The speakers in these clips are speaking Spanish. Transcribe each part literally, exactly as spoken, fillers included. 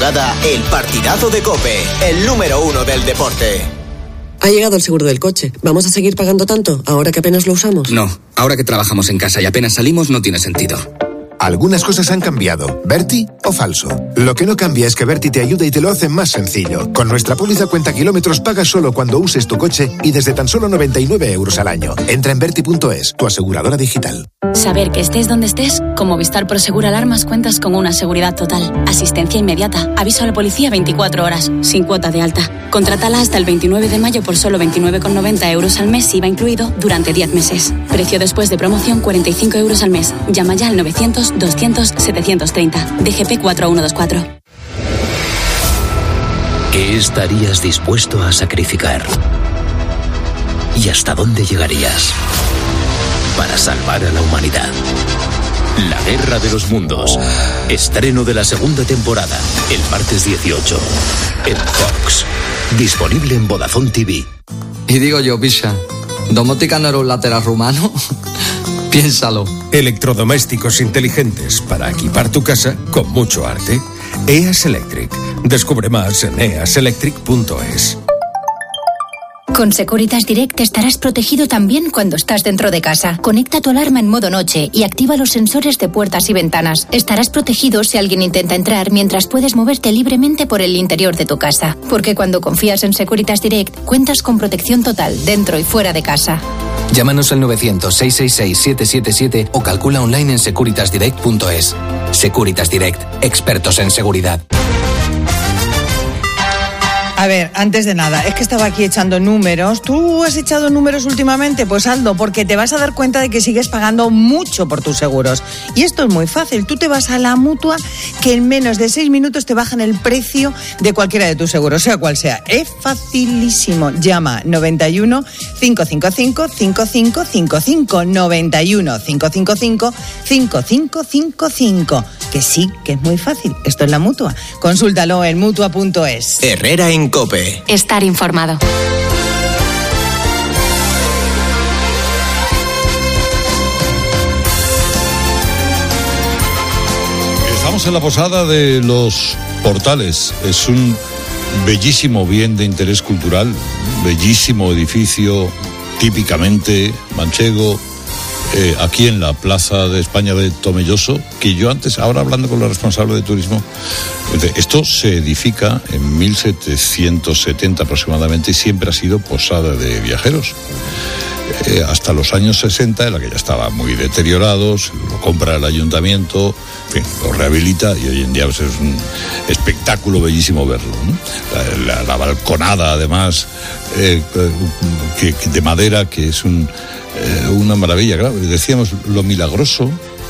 madrugada, el partidazo de COPE, el número uno del deporte. Ha llegado el seguro del coche. ¿Vamos a seguir pagando tanto ahora que apenas lo usamos? No, ahora que trabajamos en casa y apenas salimos no tiene sentido. Algunas cosas han cambiado. ¿Berti o falso? Lo que no cambia es que Berti te ayuda y te lo hace más sencillo. Con nuestra póliza cuenta kilómetros pagas solo cuando uses tu coche y desde tan solo noventa y nueve euros al año. Entra en berti punto es, tu aseguradora digital. Saber que estés donde estés, con Movistar Prosegur Alarmas cuentas con una seguridad total. Asistencia inmediata, aviso a la policía veinticuatro horas, sin cuota de alta. Contrátala hasta el veintinueve de mayo por solo veintinueve con noventa euros al mes, I V A incluido, durante diez meses. Precio después de promoción cuarenta y cinco euros al mes. Llama ya al novecientos doscientos setecientos treinta. D G P cuatro uno dos cuatro. ¿Qué estarías dispuesto a sacrificar? ¿Y hasta dónde llegarías para salvar a la humanidad? La Guerra de los Mundos. Estreno de la segunda temporada, el martes dieciocho, en Fox. Disponible en Vodafone T V. Y digo yo, picha, ¿domótica no era un lateral rumano? Piénsalo. Electrodomésticos inteligentes para equipar tu casa con mucho arte. E A S Electric. Descubre más en e a s electric punto es. Con Securitas Direct estarás protegido también cuando estás dentro de casa. Conecta tu alarma en modo noche y activa los sensores de puertas y ventanas. Estarás protegido si alguien intenta entrar mientras puedes moverte libremente por el interior de tu casa. Porque cuando confías en Securitas Direct, cuentas con protección total dentro y fuera de casa. Llámanos al novecientos, seiscientos sesenta y seis, siete siete siete o calcula online en securitas direct punto es. Securitas Direct, expertos en seguridad. A ver, antes de nada, es que estaba aquí echando números. ¿Tú has echado números últimamente? Pues hazlo, porque te vas a dar cuenta de que sigues pagando mucho por tus seguros. Y esto es muy fácil. Tú te vas a la Mutua, que en menos de seis minutos te bajan el precio de cualquiera de tus seguros, sea cual sea. Es facilísimo. Llama noventa y uno, cinco cinco cinco, cinco cinco cinco cinco, noventa y uno, cinco cinco cinco, cinco cinco cinco cinco. Que sí, que es muy fácil. Esto es la Mutua. Consúltalo en mutua punto es. Herrera en COPE. Estar informado. Estamos en la posada de Los Portales. Es un bellísimo bien de interés cultural, bellísimo edificio típicamente manchego, eh, aquí en la Plaza de España de Tomelloso, que yo antes, ahora hablando con la responsable de turismo, esto se edifica en mil setecientos setenta aproximadamente y siempre ha sido posada de viajeros. Eh, hasta los años sesenta, en la que ya estaba muy deteriorado, se lo compra el ayuntamiento, en fin, lo rehabilita y hoy en día pues, es un espectáculo bellísimo verlo, ¿no? La, la, la balconada, además, eh, que, que de madera, que es un, eh, una maravilla. Claro, decíamos, lo milagroso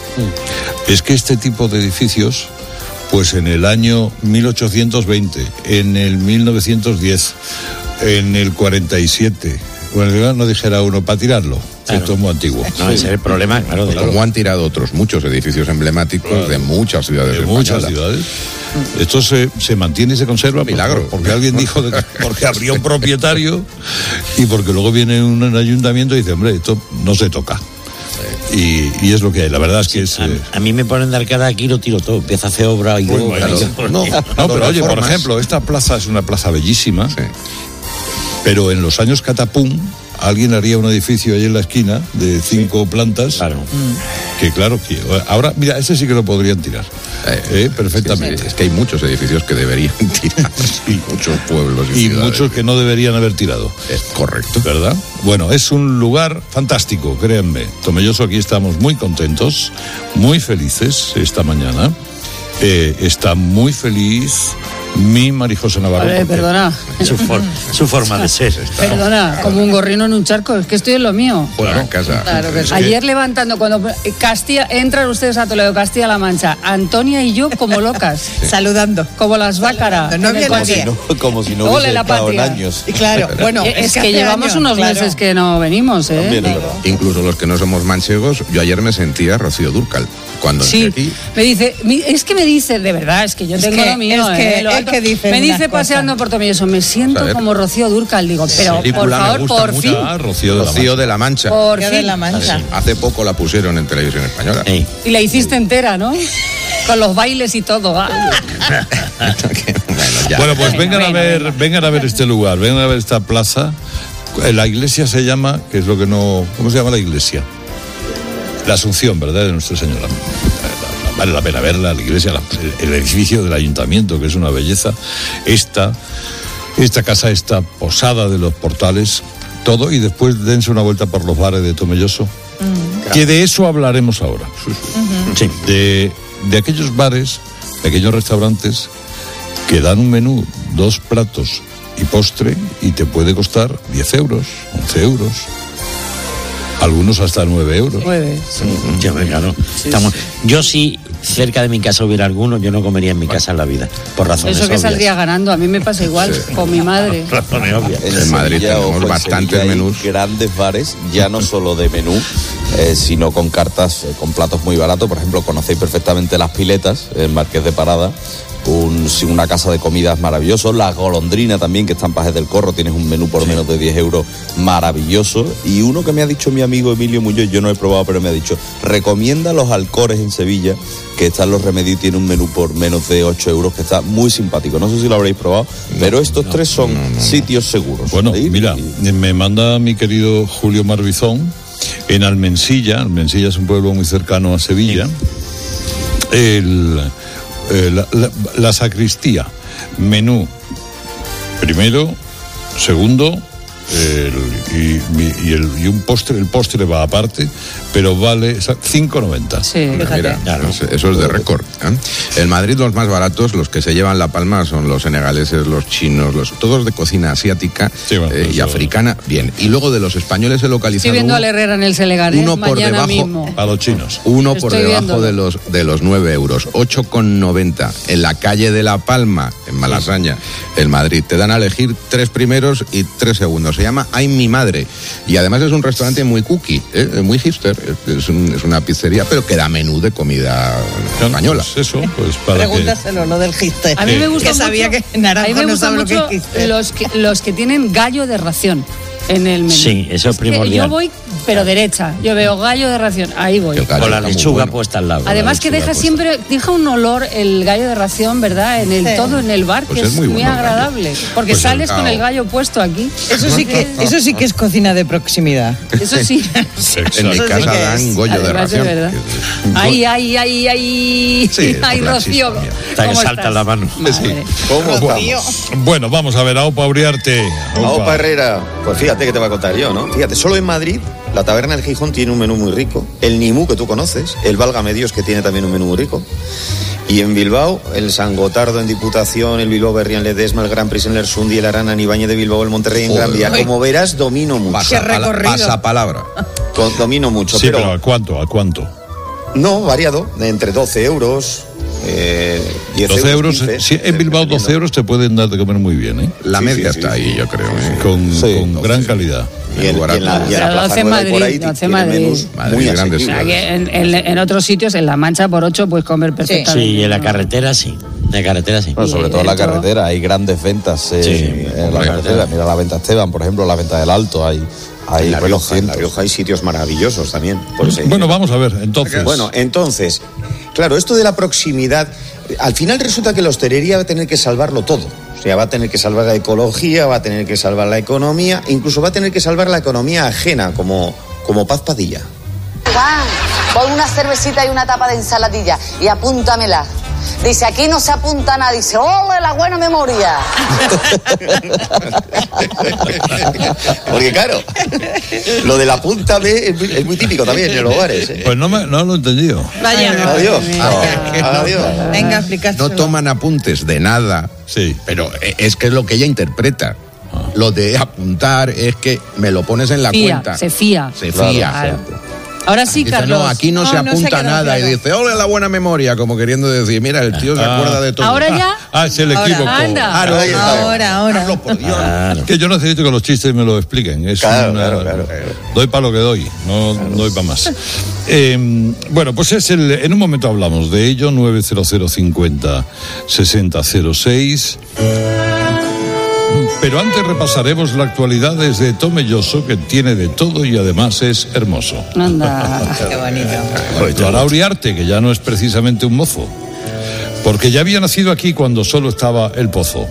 es que este tipo de edificios, pues en el año mil ochocientos veinte, en el mil novecientos diez, en el cuarenta y siete... Bueno, no dijera uno para tirarlo. Claro. Esto es muy antiguo. No, ese es el problema, claro. De Como han tirado otros muchos edificios emblemáticos claro. de muchas ciudades de muchas ciudades. Esto se, se mantiene y se conserva. Milagro. Porque alguien dijo, de, porque abrió un propietario y porque luego viene un, un ayuntamiento y dice, hombre, esto no se toca. Y, y es lo que hay, la verdad es que es... A, eh... a mí me ponen de arcada aquí, lo tiro todo, empieza a hacer obra y luego... Bueno, claro. No, no, pero oye, por ejemplo, esta plaza es una plaza bellísima, sí. Pero en los años catapum, alguien haría un edificio ahí en la esquina de cinco sí. plantas, claro. que claro, que ahora, mira, ese sí que lo podrían tirar, eh, eh, perfectamente. Sí, sí, es que hay muchos edificios que deberían tirar, sí. muchos pueblos y, y ciudades. muchos que no deberían haber tirado. Es correcto. ¿Verdad? Bueno, es un lugar fantástico, créanme. Tomelloso, aquí estamos muy contentos, muy felices esta mañana. Eh, está muy feliz mi Marijosa Navarro. Vale, perdona. Su, for, su forma de ser. Está. Perdona, como un gorrino en un charco, es que estoy en lo mío. Fuera en casa. Claro que sí. Ayer levantando, cuando Castilla, entran ustedes a Toledo, Castilla-La Mancha, Antonia y yo como locas. Sí. Saludando. Como las bácaras. No había como, si no, como si no hubiese la estado en años. Y claro, bueno, es, es que, que llevamos año, unos claro. meses que no venimos, ¿eh? También, claro. Incluso los que no somos manchegos, yo ayer me sentía Rocío Dúrcal. Cuando sí, aquí... me dice, es que me dice, de verdad, es que yo es tengo que, lo mío, es que, ¿eh? Lo es que dice me dice paseando por Tomelloso, me siento ¿sabes? Como Rocío Dúrcal, digo, pero sí, por favor, por mucho. fin. Ah, Rocío, de, Rocío la de la Mancha. Por Rocío fin. de la Mancha. Sí. Hace poco la pusieron en televisión española. Sí. Y la hiciste entera, ¿no? Con los bailes y todo. bueno, ya. Bueno, pues vengan Venga, a ver, venga. vengan a ver este lugar, vengan a ver esta plaza. La iglesia se llama, que es lo que no, ¿cómo se llama la iglesia? La Asunción, ¿verdad? De Nuestra Señora. Vale la pena verla, la iglesia, la, el, el edificio del ayuntamiento, que es una belleza. Esta, esta casa, esta posada de los Portales, todo, y después dense una vuelta por los bares de Tomelloso, mm. que de eso hablaremos ahora. Uh-huh. Sí. De, de aquellos bares, pequeños restaurantes, que dan un menú, dos platos y postre, y te puede costar diez euros, once euros. Algunos hasta nueve euros. nueve, sí. Yo, claro. Sí, Estamos, sí. yo si cerca de mi casa hubiera alguno, yo no comería en mi casa en la vida, por razones Eso que obvias. Saldría ganando, a mí me pasa igual, sí. con mi madre. Razones obvias. En, en Madrid tenemos bastantes menús. Grandes bares, ya no solo de menú, eh, sino con cartas, eh, con platos muy baratos. Por ejemplo, conocéis perfectamente Las Piletas, en Marqués de Parada. Un, una casa de comidas maravilloso. La Golondrina también, que está en Pajes del Corro, tienes un menú por sí. menos de diez euros maravilloso. Y uno que me ha dicho mi amigo Emilio Muñoz, yo no he probado, pero me ha dicho, recomienda los Alcores en Sevilla, que están los Remedios y tiene un menú por menos de ocho euros, que está muy simpático. No sé si lo habréis probado, no, pero estos no, tres son no, no, no. sitios seguros. Bueno, mira, me manda mi querido Julio Marbizón, en Almensilla, Almensilla es un pueblo muy cercano a Sevilla, sí. el... Eh, la, la, la sacristía, menú primero, segundo, el, y, y, el, y un postre, el postre va aparte, pero vale cinco noventa. Sí, mira, claro. Eso es de récord, ¿eh? En Madrid los más baratos, los que se llevan la palma, son los senegaleses, los chinos, los todos de cocina asiática sí, bueno, eh, y africana, bien. Y luego de los españoles he localizado estoy viendo al Herrera en el Seleganés uno por mañana debajo, mismo. A los chinos. Uno Estoy por debajo viéndolo. de los de los nueve euros, ocho con noventa. En la calle de La Palma, en Malasaña, en Madrid, te dan a elegir tres primeros y tres segundos. Se llama Ay mi madre. Y además es un restaurante muy cookie, ¿eh? Muy hipster. Es, un, es una pizzería, pero que da menú de comida española. Pues eso, pues para Pregúntaselo, que... lo del hipster. A mí me gusta que mucho, sabía que Naranjo no sabe lo que es hipster. Los que, los que tienen gallo de ración en el menú. Sí, eso es primordial. Yo voy, pero derecha. Yo veo gallo de ración, ahí voy. Con la lechuga bueno. puesta al lado. Además que deja siempre, deja un olor el gallo de ración, ¿verdad? En el sí. todo en el bar, pues que es, es muy, muy bueno, agradable. Gallo. Porque pues sales el con el gallo puesto aquí. Eso sí que, eso sí que es cocina de proximidad. Eso sí. En mi casa sí dan gollo de ración. Ay, ay, ay, ay. Sí, ay, Rocío. Hasta que salta la mano. Sí. ¿Cómo estamos? Bueno, vamos a ver, a Opa Uriarte. A Opa Herrera. Pues fíjate que te voy a contar yo, ¿no? Fíjate, solo en Madrid, la Taberna del Gijón tiene un menú muy rico. El Nimú, que tú conoces. El Válgame Dios, que tiene también un menú muy rico. Y en Bilbao, el San Gotardo en Diputación, el Bilbao Berrián Ledesma, el Gran Prix en Lersundi, el Arana en Ibáñez de Bilbao, el Monterrey en Gran Vía. Como verás, domino mucho. Pasa, pala, pasa palabra. Con, domino mucho. Sí, pero, pero ¿a cuánto? ¿A cuánto? No, variado. Entre doce euros... Eh, diez doce euros, quince, si en Bilbao doce euros te pueden dar de comer muy bien, ¿eh? La sí, media sí, está sí, ahí, sí. yo creo. ¿eh? Con, sí, con gran sí. calidad. Y en, y en la, y en la Plaza Nueva Madrid, Madrid, por ahí tiene Madrid. menús Madrid, muy grandes. O sea, que en, en, en otros sitios, en La Mancha, por ocho puedes comer perfectamente. Sí, y en la carretera sí. En la carretera sí. Bueno, sobre todo en la carretera, hay grandes ventas eh, sí, en la carretera. Mira la venta Esteban, por ejemplo, la venta del Alto, hay... Hay en la Rioja, en la Rioja hay sitios maravillosos también. Por ese bueno, vamos a ver, entonces. Bueno, entonces, claro, esto de la proximidad, al final resulta que la hostelería va a tener que salvarlo todo. O sea, va a tener que salvar la ecología, va a tener que salvar la economía, incluso va a tener que salvar la economía ajena, como, como Paz Padilla. Juan, pon una cervecita y una tapa de ensaladilla y apúntamela. Dice, aquí no se apunta nada. Dice, ¡ole, la buena memoria! Porque claro, lo del apúntame es muy, es muy típico también en los bares, ¿eh? Pues no, me, no lo he entendido. Vaya, no. Adiós. Ah, Adiós. Venga, explícaselo. No toman apuntes de nada. Sí. Pero es que es lo que ella interpreta. Ah. Lo de apuntar es que me lo pones en la fía, cuenta. Se fía. Se fía. Claro. Ahora sí, dice, Carlos. No, aquí no, no se apunta no se nada. Claro. Y dice, ole la buena memoria, como queriendo decir, mira, el tío ah. se acuerda de todo. ¿Ahora ya? Ah, se le equivocó. Anda. Ahora, ahora. ahora. Carlos, por Dios. Claro. Que yo necesito que los chistes me lo expliquen. Es claro, una, claro, claro. Doy para lo que doy, no claro. doy para más. eh, bueno, pues es el, en un momento hablamos de ello, nueve cero cero cincuenta sesenta cero seis. Pero antes repasaremos la actualidad desde Tomelloso, que tiene de todo y además es hermoso. Anda. Qué bonito. Pues Uriarte, que ya no es precisamente un mozo. Porque ya había nacido aquí cuando solo estaba el pozo.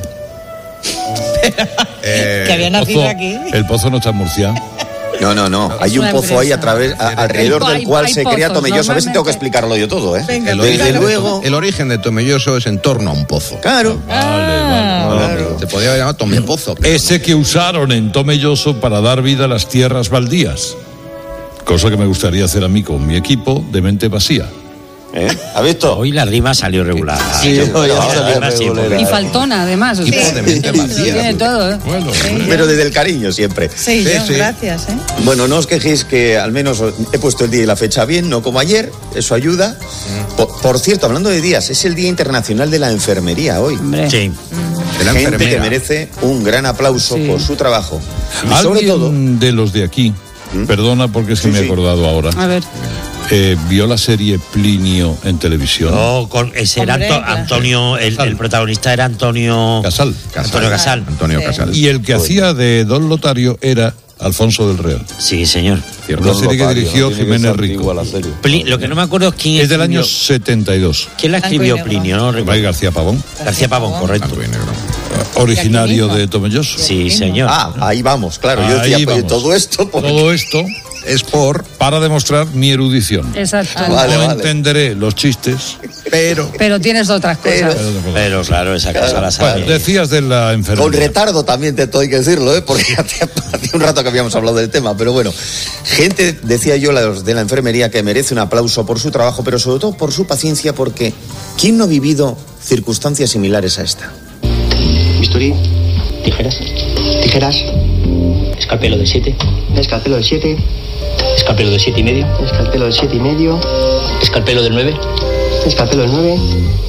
eh, que había nacido pozo, aquí. El pozo no está en Murcia. No, no, no. Hay un pozo ahí a través, a, alrededor del cual se crea Tomelloso. A ver si tengo que explicarlo yo todo, ¿eh? Venga, el, origen luego... de, el origen de Tomelloso es en torno a un pozo. Claro. Ah, vale, vale. Claro. Se podría haber llamado Tomepozo. Ese no. que usaron en Tomelloso para dar vida a las tierras baldías. Cosa que me gustaría hacer a mí con mi equipo de mente vacía. ¿Eh? ¿Has visto? Hoy la rima salió regular. Sí, sí, hoy salió regular. Y faltona, además. O sea, de mente vacía. Tiene todo, ¿eh? Bueno, sí, pero desde el cariño siempre. Sí, sí, yo, sí. Gracias, ¿eh? Bueno, no os quejéis que al menos he puesto el día y la fecha bien, no como ayer, eso ayuda. Mm. Por, por cierto, hablando de días, es el Día Internacional de la Enfermería hoy. Hombre. Sí. Mm. De la Gente enfermera. Que merece un gran aplauso sí. por su trabajo. Y sobre todo de los de aquí, ¿Mm? perdona porque es que sí, me he acordado sí. ahora. A ver. Eh, ¿Vio la serie Plinio en televisión? No, con ese era Anto, Antonio, el, el protagonista era Antonio Casal. Casal. Antonio Casal. Antonio sí. Casal. Y el que Uy. hacía de Don Lotario era Alfonso del Real. Sí, señor. Cierto. La serie que dirigió no Jiménez Rico. Pli, lo que no me acuerdo es quién es del año setenta y dos. ¿Quién la escribió Plinio? No recuerdo. García Pavón. García Pavón, correcto. Originario de Tomelloso. Sí, señor. Ah, ahí vamos, claro. Yo decía, pues, todo esto. Porque... Todo esto es por para demostrar mi erudición. Exacto. Ah, vale, no vale. entenderé los chistes, pero pero tienes otras cosas. Pero, pero claro, esa cosa la sabes. Bueno, decías de la enfermedad. Con retardo también te tengo que decirlo, ¿eh? Porque hace un rato que habíamos hablado del tema, pero bueno, gente, decía yo, de la enfermería que merece un aplauso por su trabajo, pero sobre todo por su paciencia, porque ¿quién no ha vivido circunstancias similares a esta? Bisturí, tijeras, tijeras, escalpelo de siete, escalpelo de siete. Escalpelo del siete y medio. Escalpelo del siete y medio. Escalpelo del nueve. Escalpelo del nueve.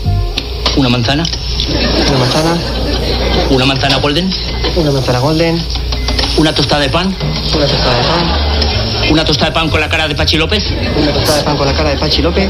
Una manzana. Una manzana. Una manzana golden. Una manzana golden. Una tostada de pan. Una tostada de pan. Una tostada de pan con la cara de Pachi López. Una tostada de pan con la cara de Pachi López.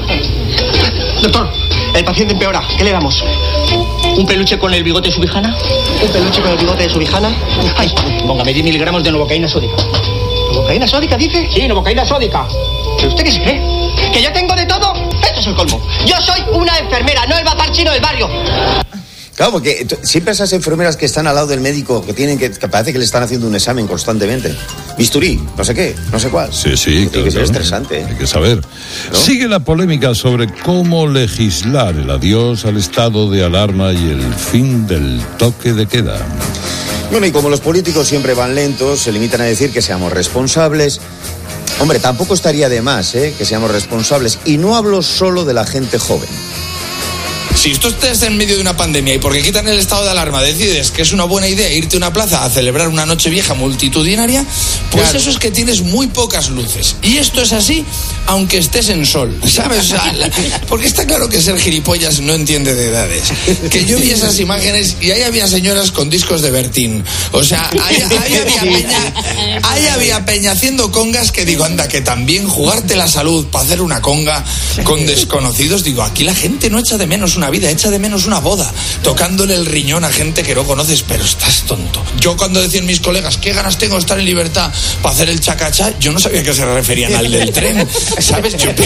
Doctor, el paciente empeora. ¿Qué le damos? ¿Un peluche con el bigote de subijana? ¿Un peluche con el bigote de subijana? Ay, póngame diez miligramos de novocaína sódica. ¿Novocaína sódica, dice? Sí, novocaína sódica. ¿Pero usted qué se cree? ¿Que yo tengo de todo? Esto es el colmo. Yo soy una enfermera, no el bazar chino del barrio. Claro, porque t- siempre esas enfermeras que están al lado del médico, que tienen que, que parece que le están haciendo un examen constantemente. Bisturí, no sé qué, no sé cuál. Sí, sí, claro. Tiene que ser estresante. ¿eh? Hay que saber. ¿No? Sigue la polémica sobre cómo legislar el adiós al estado de alarma y el fin del toque de queda. Bueno, y como los políticos siempre van lentos, se limitan a decir que seamos responsables. Hombre, tampoco estaría de más, ¿eh? Que seamos responsables. Y no hablo solo de la gente joven. Si tú estás en medio de una pandemia y porque quitan el estado de alarma decides que es una buena idea irte a una plaza a celebrar una noche vieja multitudinaria, pues claro. Eso es que tienes muy pocas luces. Y esto es así, aunque estés en sol, ¿sabes? O sea, la, porque está claro que ser gilipollas no entiende de edades. Que yo vi esas imágenes y ahí había señoras con discos de Bertín. O sea, ahí, ahí, había, peña, ahí había peña haciendo congas que digo, anda, que también jugarte la salud para hacer una conga con desconocidos. Digo, aquí la gente no echa de menos una vida, echa de menos una boda, tocándole el riñón a gente que no conoces, pero estás tonto. Yo cuando decían mis colegas, ¿qué ganas tengo de estar en libertad para hacer el chacachá? Yo no sabía que se referían al del tren, ¿sabes? Yo...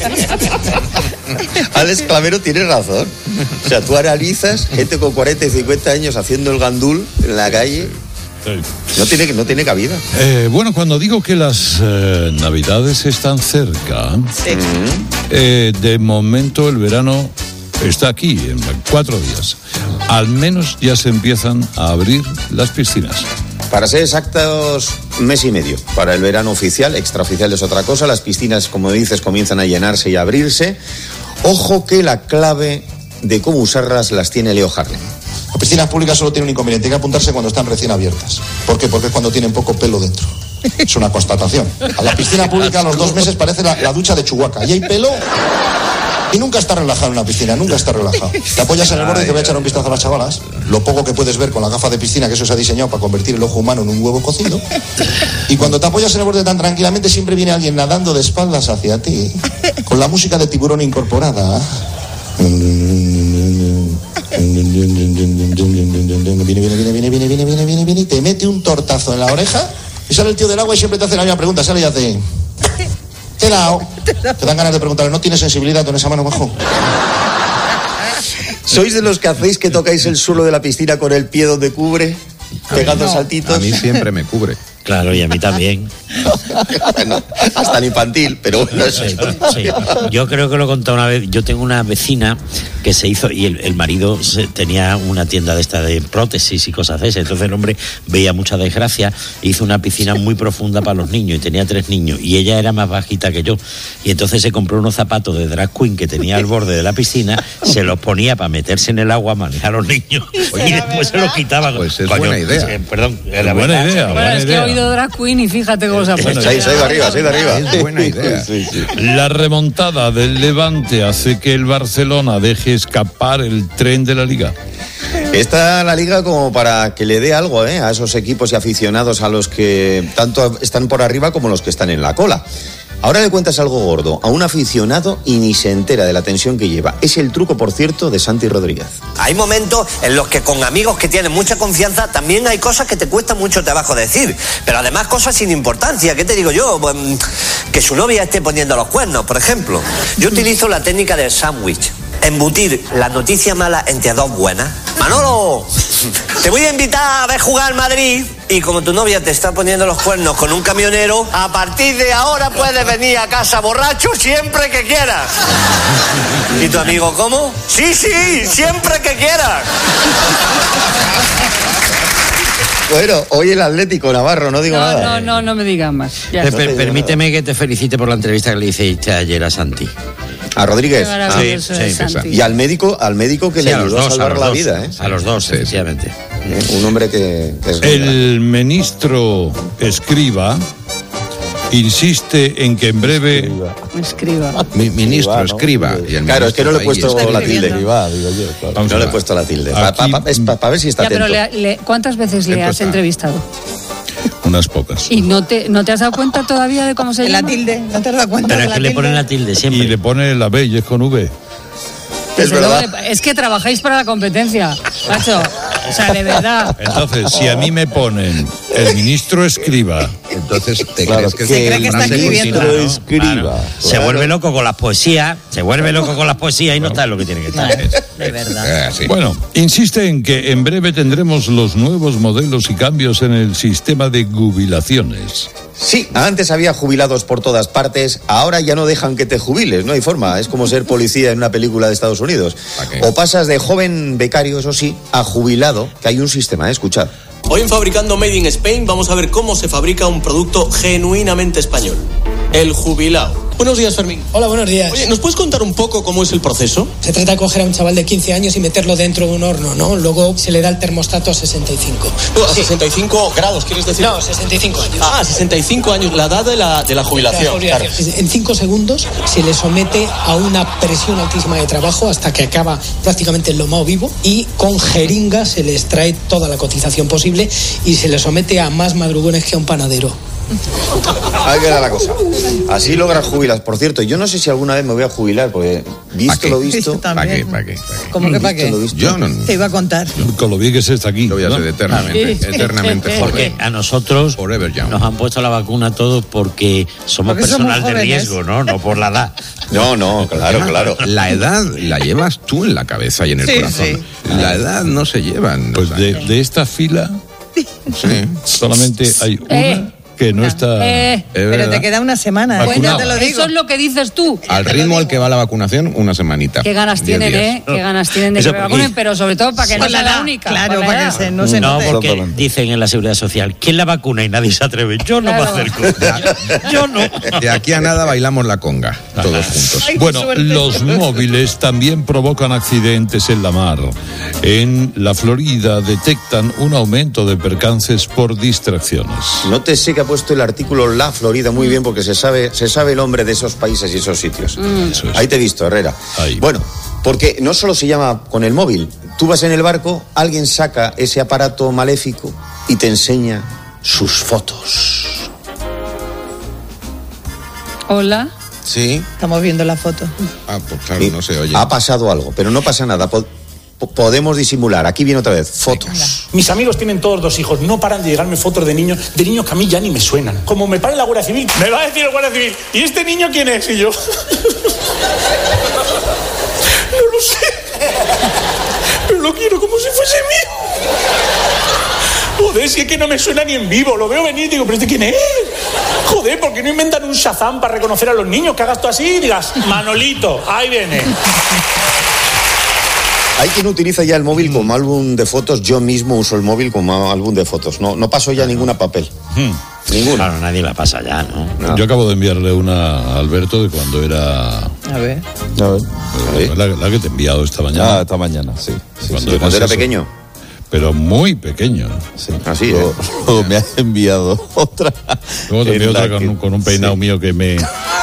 Alex Clavero tiene razón. O sea, tú analizas gente con cuarenta y cincuenta años haciendo el gandul en la calle. No tiene, no tiene cabida. Eh, bueno, cuando digo que las eh, navidades están cerca, sí. eh, de momento el verano está aquí, en cuatro días. Al menos ya se empiezan a abrir las piscinas. Para ser exactos, mes y medio. Para el verano oficial, extraoficial es otra cosa. Las piscinas, como dices, comienzan a llenarse y a abrirse. Ojo que la clave de cómo usarlas las tiene Leo Harlem. Las piscinas públicas solo tienen un inconveniente, hay que apuntarse cuando están recién abiertas. ¿Por qué? Porque es cuando tienen poco pelo dentro. Es una constatación. A la piscina pública a los dos meses parece la, la ducha de Chihuahua. Y hay pelo... Y nunca está relajado en una piscina, nunca está relajado. Te apoyas en el borde y te voy a echar un vistazo a las chavalas. Lo poco que puedes ver con la gafa de piscina, que eso se ha diseñado para convertir el ojo humano en un huevo cocido. Y cuando te apoyas en el borde tan tranquilamente, siempre viene alguien nadando de espaldas hacia ti, con la música de Tiburón incorporada. Viene, viene, viene, viene, viene, viene, viene, viene, viene, y te mete un tortazo en la oreja. Y sale el tío del agua y siempre te hace la misma pregunta. Sale y hace... Te dan ganas de preguntarle, ¿no tienes sensibilidad en esa mano, bajo? ¿Sois de los que hacéis que tocáis el suelo de la piscina con el pie donde cubre? Pegando no. saltitos. A mí siempre me cubre. Claro, y a mí también. Bueno, hasta el infantil, pero bueno, eso sí, sí. Yo creo que lo he contado una vez. Yo tengo una vecina que se hizo, y el, el marido se, tenía una tienda de esta de prótesis y cosas de esas. Entonces el hombre veía mucha desgracia, hizo una piscina muy profunda para los niños, y tenía tres niños, y ella era más bajita que yo. Y entonces se compró unos zapatos de drag queen que tenía al borde de la piscina, se los ponía para meterse en el agua, manejar a los niños, y después se los quitaba. Pues es Coño, buena idea. Eh, perdón, era buena idea. Bueno, buena es idea. que he oído drag queen y fíjate cómo se ha puesto. Se ha ido arriba, se ha ido arriba. Es buena idea. Sí, sí. La remontada del Levante hace que el Barcelona deje escapar el tren de la Liga. Está la Liga como para que le dé algo ¿eh? a esos equipos y aficionados a los que tanto están por arriba como los que están en la cola. Ahora le cuentas algo gordo a un aficionado y ni se entera de la tensión que lleva. Es el truco, por cierto, de Santi Rodríguez. Hay momentos en los que con amigos que tienen mucha confianza también hay cosas que te cuesta mucho trabajo decir, pero además cosas sin importancia. ¿Qué te digo yo? Pues, que su novia esté poniendo los cuernos, por ejemplo. Yo utilizo la técnica del sándwich. Embutir la noticia mala entre dos buenas. Manolo, te voy a invitar a ver jugar al Madrid, y como tu novia te está poniendo los cuernos con un camionero, a partir de ahora puedes venir a casa borracho siempre que quieras. ¿Y tu amigo cómo? Sí, sí, siempre que quieras. Bueno, hoy el Atlético Navarro, no digo no, nada. No, no, no me digas más. Ya Per- per- permíteme que te felicite por la entrevista que le hiciste ayer a Santi. A Rodríguez. Ah, sí, sí, Santi. Y al médico, al médico que sí, le a los ayudó dos, a salvar a los la dos, vida, ¿eh? A los dos, sí, efectivamente. Sí. Un hombre que, que es El ministro Escriba insiste en que en breve... Escriba. Mi ministro, escriba. Y el claro, es que no le he puesto Está la tilde. escribiendo. No le he puesto la tilde. Pa, pa, pa, es para pa ver si está Ya, pero atento. le- le- ¿cuántas veces le Atento has está. entrevistado? Unas pocas. ¿Y no te, no te has dado cuenta todavía de cómo se llama? La tilde, ¿no te has dado cuenta Pero de es la que le tilde? ponen la tilde siempre. Y le pone la B y es con V. Desde luego, es que trabajáis para la competencia, macho. O sea, de verdad. Entonces, si a mí me ponen el ministro Escriba, entonces te claro, crees que, Se cree que está escribiendo. Claro. Se vuelve loco con las poesías, se vuelve loco con las poesías y no está en lo que tiene que estar. De verdad. Eh, sí. bueno, insiste en que en breve tendremos los nuevos modelos y cambios en el sistema de jubilaciones. Sí, antes había jubilados por todas partes, ahora ya no dejan que te jubiles, no hay forma, es como ser policía en una película de Estados Unidos. O pasas de joven becario, eso sí, a jubilado, que hay un sistema, ¿eh? Escuchad. Hoy en Fabricando Made in Spain vamos a ver cómo se fabrica un producto genuinamente español. El jubilao. Buenos días, Fermín. Hola, buenos días. Oye, ¿nos puedes contar un poco cómo es el proceso? Se trata de coger a un chaval de quince años y meterlo dentro de un horno, ¿no? Luego se le da el termostato a sesenta y cinco. No, a sesenta y cinco grados, ¿quieres decir? No, sesenta y cinco años. Ah, sesenta y cinco años, la edad de la, de la jubilación. La jubilación. Claro. En cinco segundos se le somete a una presión altísima de trabajo hasta que acaba prácticamente enlomado vivo, y con jeringa se le extrae toda la cotización posible y se le somete a más madrugones que a un panadero. Ahí queda la cosa. Así logras jubilar. Por cierto, yo no sé si alguna vez me voy a jubilar, porque visto lo visto... ¿Para qué? ¿Para qué? ¿Cómo que para qué? Visto lo visto. Yo no. Te iba a contar. Con lo bien que se está aquí. Lo voy a ¿no? hacer eternamente. eternamente. Porque joven. a nosotros Forever young. nos han puesto la vacuna a todos porque somos Porque somos personal de jóvenes. riesgo, ¿no? No por la edad. No, no, claro, claro. La edad la llevas tú en la cabeza y en el Sí, corazón. sí. La edad no se lleva en los Pues de, años. de esta fila Sí. solamente hay una Eh. que no está... Eh, Es Pero verdad. te queda una semana, ¿eh? Vacunado. Ya te lo digo. eso es lo que dices tú. Al ritmo al que va la vacunación, una semanita. Qué ganas Diez tienen, días. ¿eh? Qué ganas tienen de Eso que me porque- vacunen, pero sobre todo para que no Con la sea la edad, única. claro, con la para que edad. se- no se No, note. porque dicen en la Seguridad Social, ¿quién la vacuna? Y nadie se atreve. Yo no Claro. me acerco. Yo no. De aquí a nada bailamos la conga, todos juntos. Ay, qué Bueno, suerte. los móviles también provocan accidentes en la mar. En la Florida detectan un aumento de percances por distracciones. No te sé que ha puesto el artículo La Florida muy bien, porque se sabe, se sabe el hombre de esos países y esos sitios. Eso es. Ahí te he visto, Herrera. Ahí. Bueno, porque no solo se llama con el móvil. Tú vas en el barco, alguien saca ese aparato maléfico y te enseña sus fotos. Hola. Sí. Estamos viendo la foto. Ah, pues claro, no se oye. Ha pasado algo, pero no pasa nada. Po- po- podemos disimular. Aquí viene otra vez. Fotos. Mis amigos tienen todos dos hijos, no paran de llegarme fotos de niños, de niños que a mí ya ni me suenan. Como me pare la Guardia Civil, me va a decir el Guardia Civil, ¿y este niño quién es? Y yo... no lo sé. Joder, si es que no me suena ni en vivo, lo veo venir y digo, ¿pero este quién es? Joder, ¿por qué no inventan un Shazam para reconocer a los niños? Que hagas tú así y digas, Manolito, ahí viene. Hay quien utiliza ya el móvil como álbum de fotos. Yo mismo uso el móvil como álbum de fotos. No, no paso ya ninguna papel. Hmm. Ninguna. Claro, nadie la pasa ya, ¿no? no. Yo acabo de enviarle una a Alberto de cuando era... A ver. A ver. A ver. La, la que te he enviado esta mañana. Ah, esta mañana, sí. sí cuando sí, cuando era pequeño. Pero muy pequeño. Sí. Así, ¿eh? O, o me has enviado otra. Luego te envío otra con, que... con un peinado sí. mío que me...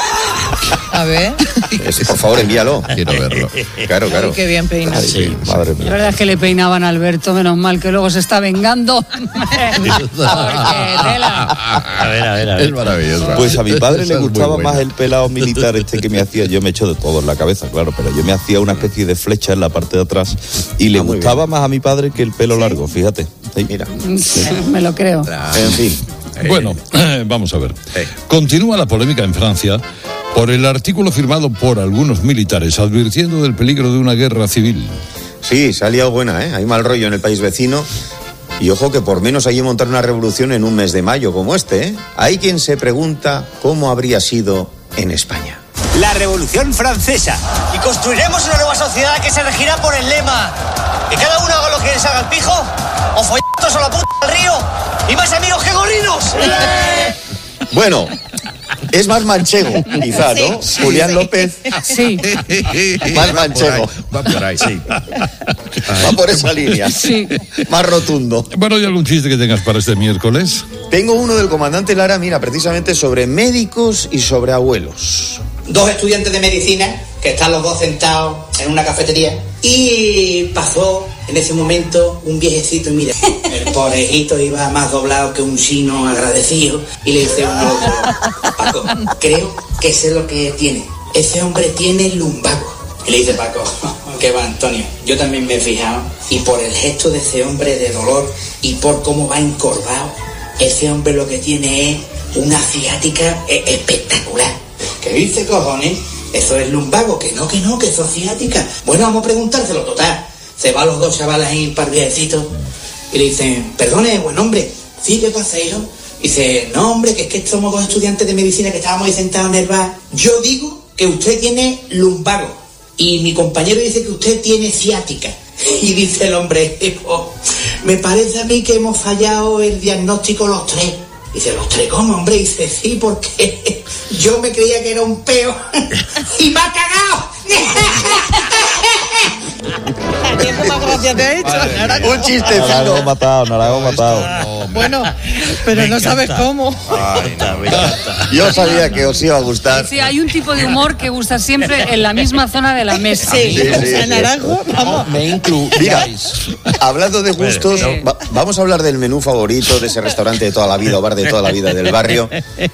A ver. Por favor, envíalo. Quiero verlo. Claro, claro. Ay, qué bien peinado. Sí, madre mía. La verdad es que le peinaban a Alberto, menos mal que luego se está vengando. Porque, tela. A ver, a ver, a ver. Es maravilloso. Pues a mi padre Esa le gustaba es más el pelado militar este que me hacía. Yo me echo de todo en la cabeza, claro, pero yo me hacía una especie de flecha en la parte de atrás y le ah, gustaba bien. más a mi padre que el pelo ¿Sí? largo, fíjate. Sí, mira. Sí, me lo creo. En fin. Bueno, eh, vamos a ver. Continúa la polémica en Francia por el artículo firmado por algunos militares advirtiendo del peligro de una guerra civil. Sí, se ha liado buena, ¿eh? Hay mal rollo en el país vecino. Y ojo que por menos allí montar una revolución en un mes de mayo como este, ¿eh? Hay quien se pregunta cómo habría sido en España. La Revolución Francesa. Y construiremos una nueva sociedad que se regirá por el lema: que cada uno haga lo que les haga el pijo, o follatos a la puta del río, y más amigos que gorrinos. Bueno, es más manchego, quizá, ¿no? Sí, Julián sí. López. Sí. Más manchego. Va por ahí, sí. Va por esa línea. Sí. Más rotundo. Bueno, ¿hay algún chiste que tengas para este miércoles? Tengo uno del comandante Lara, mira, precisamente sobre médicos y sobre abuelos. Dos estudiantes de medicina que están los dos sentados en una cafetería y pasó en ese momento un viejecito y mira, el pobrecito iba más doblado que un chino agradecido y le dice uno al otro: Paco, creo que sé lo que tiene. Ese hombre tiene lumbago. Y le dice Paco: ¿qué va, Antonio? Yo también me he fijado y por el gesto de ese hombre de dolor y por cómo va encorvado, ese hombre lo que tiene es una ciática espectacular. ¿Qué dice, cojones? Eso es lumbago, que no, que no, que eso es ciática. Bueno, vamos a preguntárselo, total. Se van los dos chavales ahí, un par viejecitos, y le dicen: perdone, buen hombre, ¿sí qué pasa, hijo? Y dice: no, hombre, que es que somos dos estudiantes de medicina que estábamos ahí sentados en el bar. Yo digo que usted tiene lumbago, y mi compañero dice que usted tiene ciática. Y dice el hombre: hijo, me parece a mí que hemos fallado el diagnóstico los tres. Dice: ¿los tres cómo, hombre? Dice: sí, porque yo me creía que era un peo y me ha cagado. ¿Qué más gracia te ha hecho? Un chiste. Naranjo matado, naranjo matado. Bueno, pero no sabes cómo. Ay, yo sabía que os iba a gustar. Sí, hay un tipo de humor que gusta siempre en la misma zona de la mesa. Sí, sí, sí, sí. Naranjo, vamos. Me incluyáis. Hablando de gustos, va, vamos a hablar del menú favorito de ese restaurante de toda la vida o bar de toda la vida del barrio.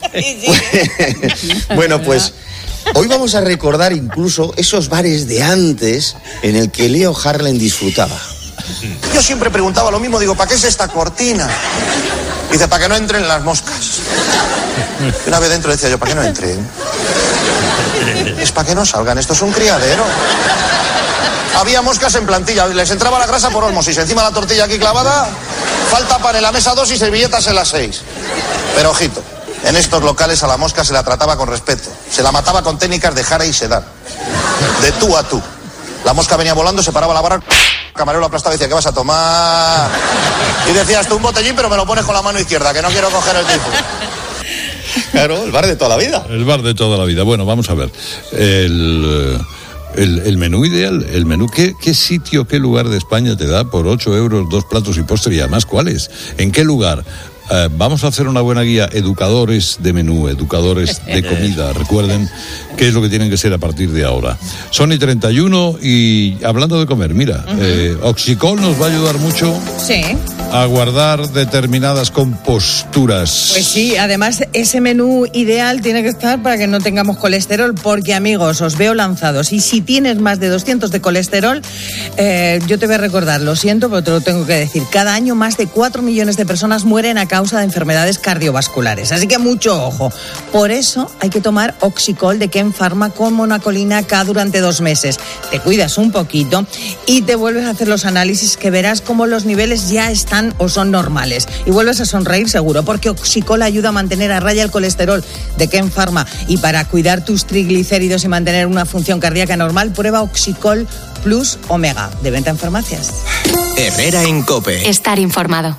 Bueno, pues hoy vamos a recordar incluso esos bares de antes en el que Leo Harlem disfrutaba. Yo siempre preguntaba lo mismo, digo: ¿para qué es esta cortina? Dice: para que no entren las moscas. Y una vez dentro decía yo: ¿para qué no entren? Es para que no salgan, esto es un criadero. Había moscas en plantilla, les entraba la grasa por ósmosis, encima la tortilla aquí clavada, falta pan en la mesa dos y servilletas en las seis. Pero ojito, en estos locales a la mosca se la trataba con respeto, se la mataba con técnicas de jara y sedar, de tú a tú. La mosca venía volando, se paraba a la barra, el camarero la aplastaba y decía: ¿qué vas a tomar? Y decías tú: un botellín, pero me lo pones con la mano izquierda, que no quiero coger el tipo. Claro, el bar de toda la vida. El bar de toda la vida. Bueno, vamos a ver. El... El, el menú ideal, el menú, ¿qué, ¿qué sitio, qué lugar de España te da por ocho euros, dos platos y postre? Y además, ¿cuáles? ¿En qué lugar? Eh, vamos a hacer una buena guía. Educadores de menú, educadores de comida. Recuerden qué es lo que tienen que ser a partir de ahora. Son y treinta y uno y hablando de comer, mira, uh-huh. eh, Oxicol nos va a ayudar mucho. Sí. A guardar determinadas composturas. Pues sí, además ese menú ideal tiene que estar para que no tengamos colesterol, porque amigos, os veo lanzados. Y si tienes más de doscientos de colesterol, eh, yo te voy a recordar, lo siento, pero te lo tengo que decir. Cada año más de cuatro millones de personas mueren a causa de enfermedades cardiovasculares. Así que mucho ojo. Por eso hay que tomar Oxicol de Ken Pharma con monacolina K durante dos meses. Te cuidas un poquito y te vuelves a hacer los análisis, que verás cómo los niveles ya están están o son normales. Y vuelves a sonreír seguro, porque Oxicol ayuda a mantener a raya el colesterol de Ken Pharma. Y para cuidar tus triglicéridos y mantener una función cardíaca normal, prueba Oxicol Plus Omega, de venta en farmacias. Herrera en COPE. Estar informado.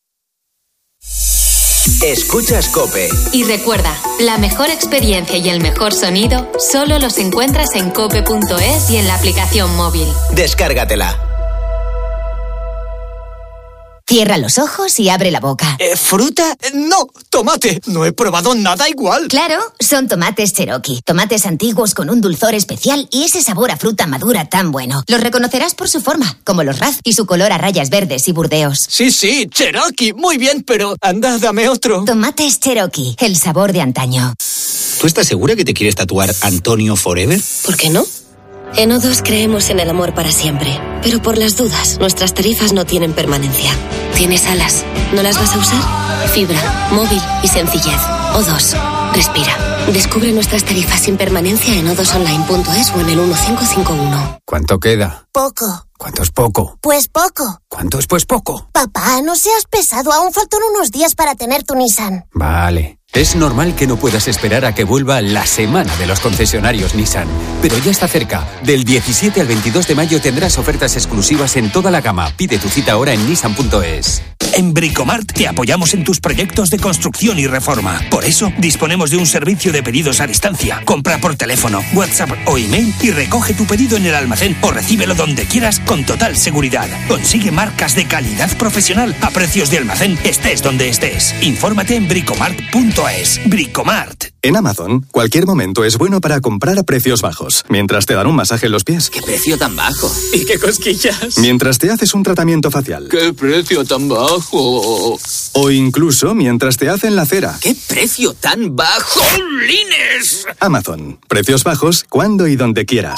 Escuchas COPE. Y recuerda, la mejor experiencia y el mejor sonido solo los encuentras en cope punto es y en la aplicación móvil. Descárgatela. Cierra los ojos y abre la boca. Eh, ¿Fruta? No, tomate. No he probado nada igual. Claro, son tomates Cherokee. Tomates antiguos con un dulzor especial y ese sabor a fruta madura tan bueno. Los reconocerás por su forma, como los Raz, y su color a rayas verdes y burdeos. Sí, sí, Cherokee. Muy bien, pero anda, dame otro. Tomates Cherokee, el sabor de antaño. ¿Tú estás segura que te quieres tatuar Antonio Forever? ¿Por qué no? En O dos creemos en el amor para siempre, pero por las dudas, nuestras tarifas no tienen permanencia. ¿Tienes alas? ¿No las vas a usar? Fibra, móvil y sencillez. O dos. Respira. Descubre nuestras tarifas sin permanencia en o dos online punto es o en el uno cinco cinco uno. ¿Cuánto queda? Poco. ¿Cuánto es poco? Pues poco. ¿Cuánto es pues poco? Papá, no seas pesado, aún faltan unos días para tener tu Nissan. Vale. Es normal que no puedas esperar a que vuelva la semana de los concesionarios Nissan, pero ya está cerca. Del diecisiete al veintidós de mayo tendrás ofertas exclusivas en toda la gama. Pide tu cita ahora en nissan punto es. En Bricomart te apoyamos en tus proyectos de construcción y reforma. Por eso, disponemos de un servicio de pedidos a distancia. Compra por teléfono, WhatsApp o email y recoge tu pedido en el almacén o recíbelo donde quieras con total seguridad. Consigue marcas de calidad profesional a precios de almacén, estés donde estés. Infórmate en bricomart punto es. Bricomart. En Amazon, cualquier momento es bueno para comprar a precios bajos. Mientras te dan un masaje en los pies. ¿Qué precio tan bajo? ¿Y qué cosquillas? Mientras te haces un tratamiento facial. ¿Qué precio tan bajo? O incluso mientras te hacen la cera. ¿Qué precio tan bajo? ¡Jolines! Amazon. Precios bajos cuando y donde quieras.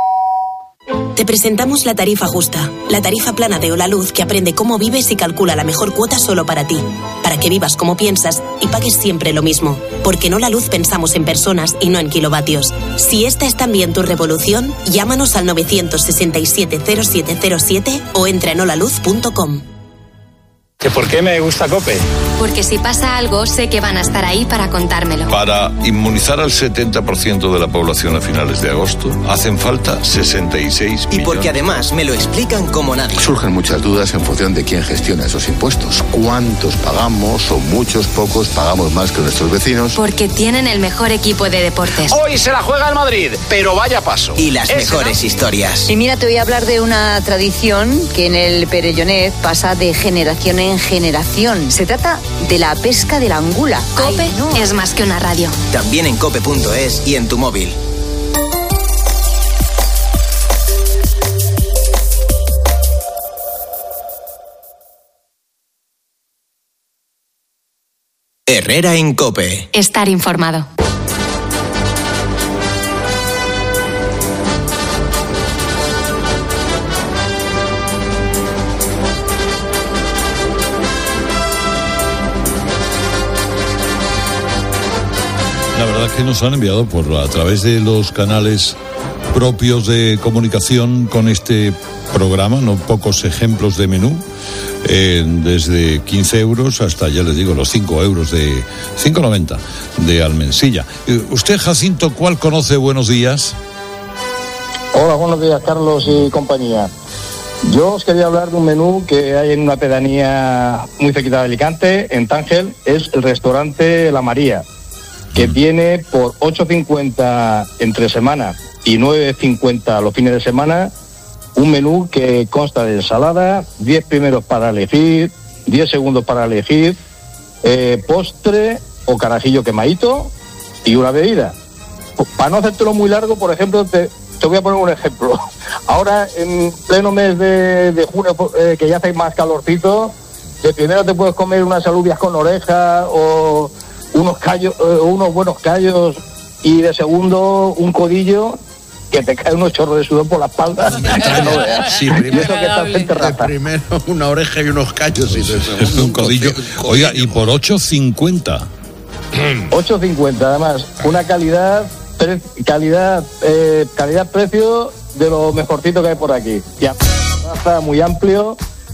Te presentamos la tarifa justa, la tarifa plana de Holaluz que aprende cómo vives y calcula la mejor cuota solo para ti, para que vivas como piensas y pagues siempre lo mismo, porque en Holaluz pensamos en personas y no en kilovatios. Si esta es también tu revolución, llámanos al nueve seis siete cero siete cero siete o entra en holaluz punto com. ¿Que por qué me gusta COPE? Porque si pasa algo, sé que van a estar ahí para contármelo. Para inmunizar al setenta por ciento de la población a finales de agosto, hacen falta sesenta y seis millones. Y porque además me lo explican como nadie. Surgen muchas dudas en función de quién gestiona esos impuestos. ¿Cuántos pagamos? ¿O muchos, pocos pagamos más que nuestros vecinos? Porque tienen el mejor equipo de deportes. Hoy se la juega el Madrid, pero vaya paso. Y las Ese, mejores ¿no? historias. Y mira, te voy a hablar de una tradición que en el Perellonet pasa de generación en generación. Se trata de la pesca de la angula. COPE Ay, no. es más que una radio. También en cope punto es y en tu móvil. Herrera en COPE. Estar informado. La verdad es que nos han enviado por a través de los canales propios de comunicación con este programa, no pocos ejemplos de menú, eh, desde quince euros hasta, ya les digo, los cinco euros de cinco noventa de Almensilla. Eh, usted, Jacinto, ¿cuál conoce? Buenos días. Hola, buenos días, Carlos y compañía. Yo os quería hablar de un menú que hay en una pedanía muy cerquita de Alicante, en Tángel, es el restaurante La María, que tiene por ocho cincuenta entre semana y nueve cincuenta los fines de semana, un menú que consta de ensalada, diez primeros para elegir, diez segundos para elegir, eh, postre o carajillo quemadito y una bebida. Para no hacértelo muy largo, por ejemplo, te, te voy a poner un ejemplo. Ahora, en pleno mes de, de junio, eh, que ya hace más calorcito, de primero te puedes comer unas alubias con oreja o unos callos, eh, unos buenos callos, y de segundo un codillo que te cae unos chorros de sudor por la espalda. Que no veas. Sí, primero, que de primero una oreja y unos callos y de segundo es un codillo. Oiga, y por ocho cincuenta. ocho cincuenta, además, una calidad, pre, calidad, eh, calidad precio de lo mejorcito que hay por aquí. Ya, muy amplio.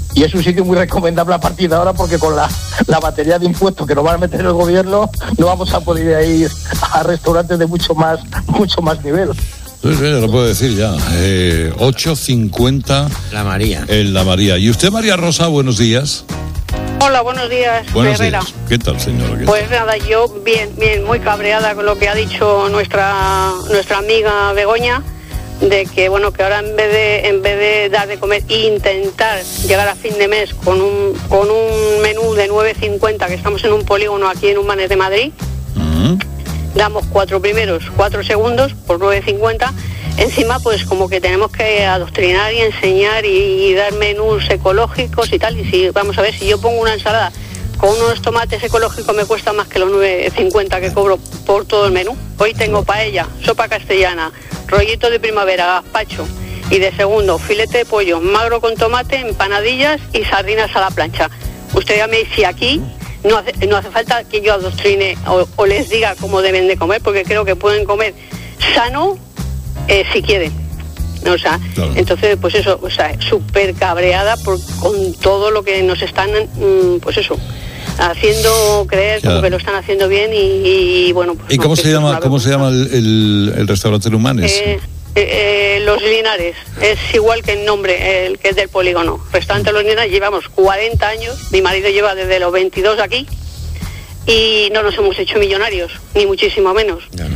y es un sitio muy recomendable a partir de ahora porque con la, la batería de impuestos que nos van a meter el gobierno no vamos a poder ir a restaurantes de mucho más, mucho más nivel. Sí, sí, lo puedo decir ya. Eh, ocho cincuenta La María. En La María. ¿Y usted, María Rosa, buenos días? Hola, buenos días, Buenos Herrera. días. ¿Qué tal, señora? ¿Qué Pues nada, yo bien, bien, muy cabreada con lo que ha dicho nuestra nuestra amiga Begoña, de que bueno, que ahora en vez de en vez de dar de comer e intentar llegar a fin de mes con un con un menú de nueve cincuenta, que estamos en un polígono aquí en Humanes de Madrid, uh-huh. damos cuatro primeros, cuatro segundos por nueve cincuenta. Encima, pues como que tenemos que adoctrinar y enseñar y, y dar menús ecológicos y tal. Y si, vamos a ver, si yo pongo una ensalada con unos tomates ecológicos me cuesta más que los nueve cincuenta que cobro por todo el menú. Hoy tengo paella, sopa castellana, rollito de primavera, gazpacho, y de segundo, filete de pollo, magro con tomate, empanadillas y sardinas a la plancha. Usted ya me dice, si aquí no hace, no hace falta que yo adoctrine o, o les diga cómo deben de comer, porque creo que pueden comer sano, Eh, si quieren, o sea, claro. Entonces, pues eso, o sea, súper cabreada por, con todo lo que nos están, mm, pues eso, haciendo creer claro. como que lo están haciendo bien y, y bueno. Pues ¿Y no, cómo se llama, cómo se llama el, el, el restaurante Humanes? Eh, eh, eh, Los Linares, es igual que el nombre, el que es del polígono. Restaurante Los Linares, llevamos cuarenta años, mi marido lleva desde los veintidós aquí y no nos hemos hecho millonarios, ni muchísimo menos. Claro.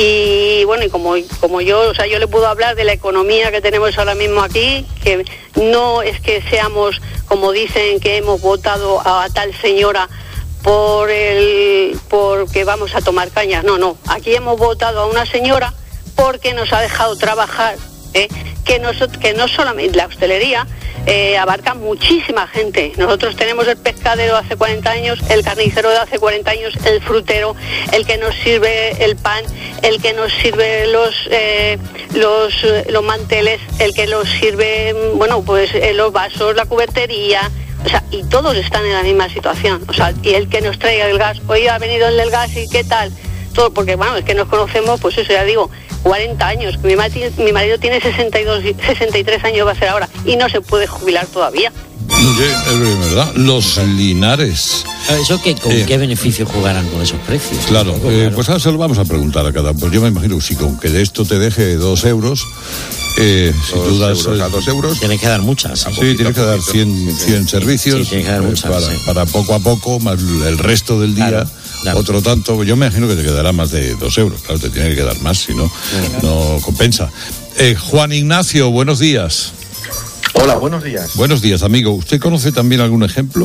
Y bueno, y como, como yo, o sea, yo le puedo hablar de la economía que tenemos ahora mismo aquí, que no es que seamos, como dicen, que hemos votado a tal señora por el, porque vamos a tomar cañas, no, no, aquí hemos votado a una señora porque nos ha dejado trabajar, ¿eh? que, nosotros, que no solamente la hostelería, Eh, abarca muchísima gente. Nosotros tenemos el pescadero de hace cuarenta años, el carnicero de hace cuarenta años, el frutero, el que nos sirve el pan, el que nos sirve los eh, los, los manteles, el que nos sirve, bueno, pues eh, los vasos, la cubertería, o sea, y todos están en la misma situación. O sea, y el que nos traiga el gas, hoy ha venido el del gas y qué tal, todo, porque bueno, es que nos conocemos, pues eso ya digo, cuarenta años, mi, mati, mi marido tiene sesenta y dos, sesenta y tres años va a ser ahora y no se puede jubilar todavía. Sí, es verdad. Los Linares. ¿Eso qué, con eh, qué beneficio jugarán con esos precios? Claro, eh, claro, pues ahora se lo vamos a preguntar a cada. Pues yo me imagino que si con que de esto te deje dos euros, eh, si dos tú das euros a dos euros, tienes que dar muchas. Sí, sí tienes que dar cien, cien servicios. Sí, tienes que dar muchas, eh, para, sí. para poco a poco, más el resto del día. Claro. Claro. Otro tanto, yo me imagino que te quedará más de dos euros, claro, te tiene que quedar más, si no, no compensa. Eh, Juan Ignacio, buenos días. Hola, buenos días. Buenos días, amigo. ¿Usted conoce también algún ejemplo?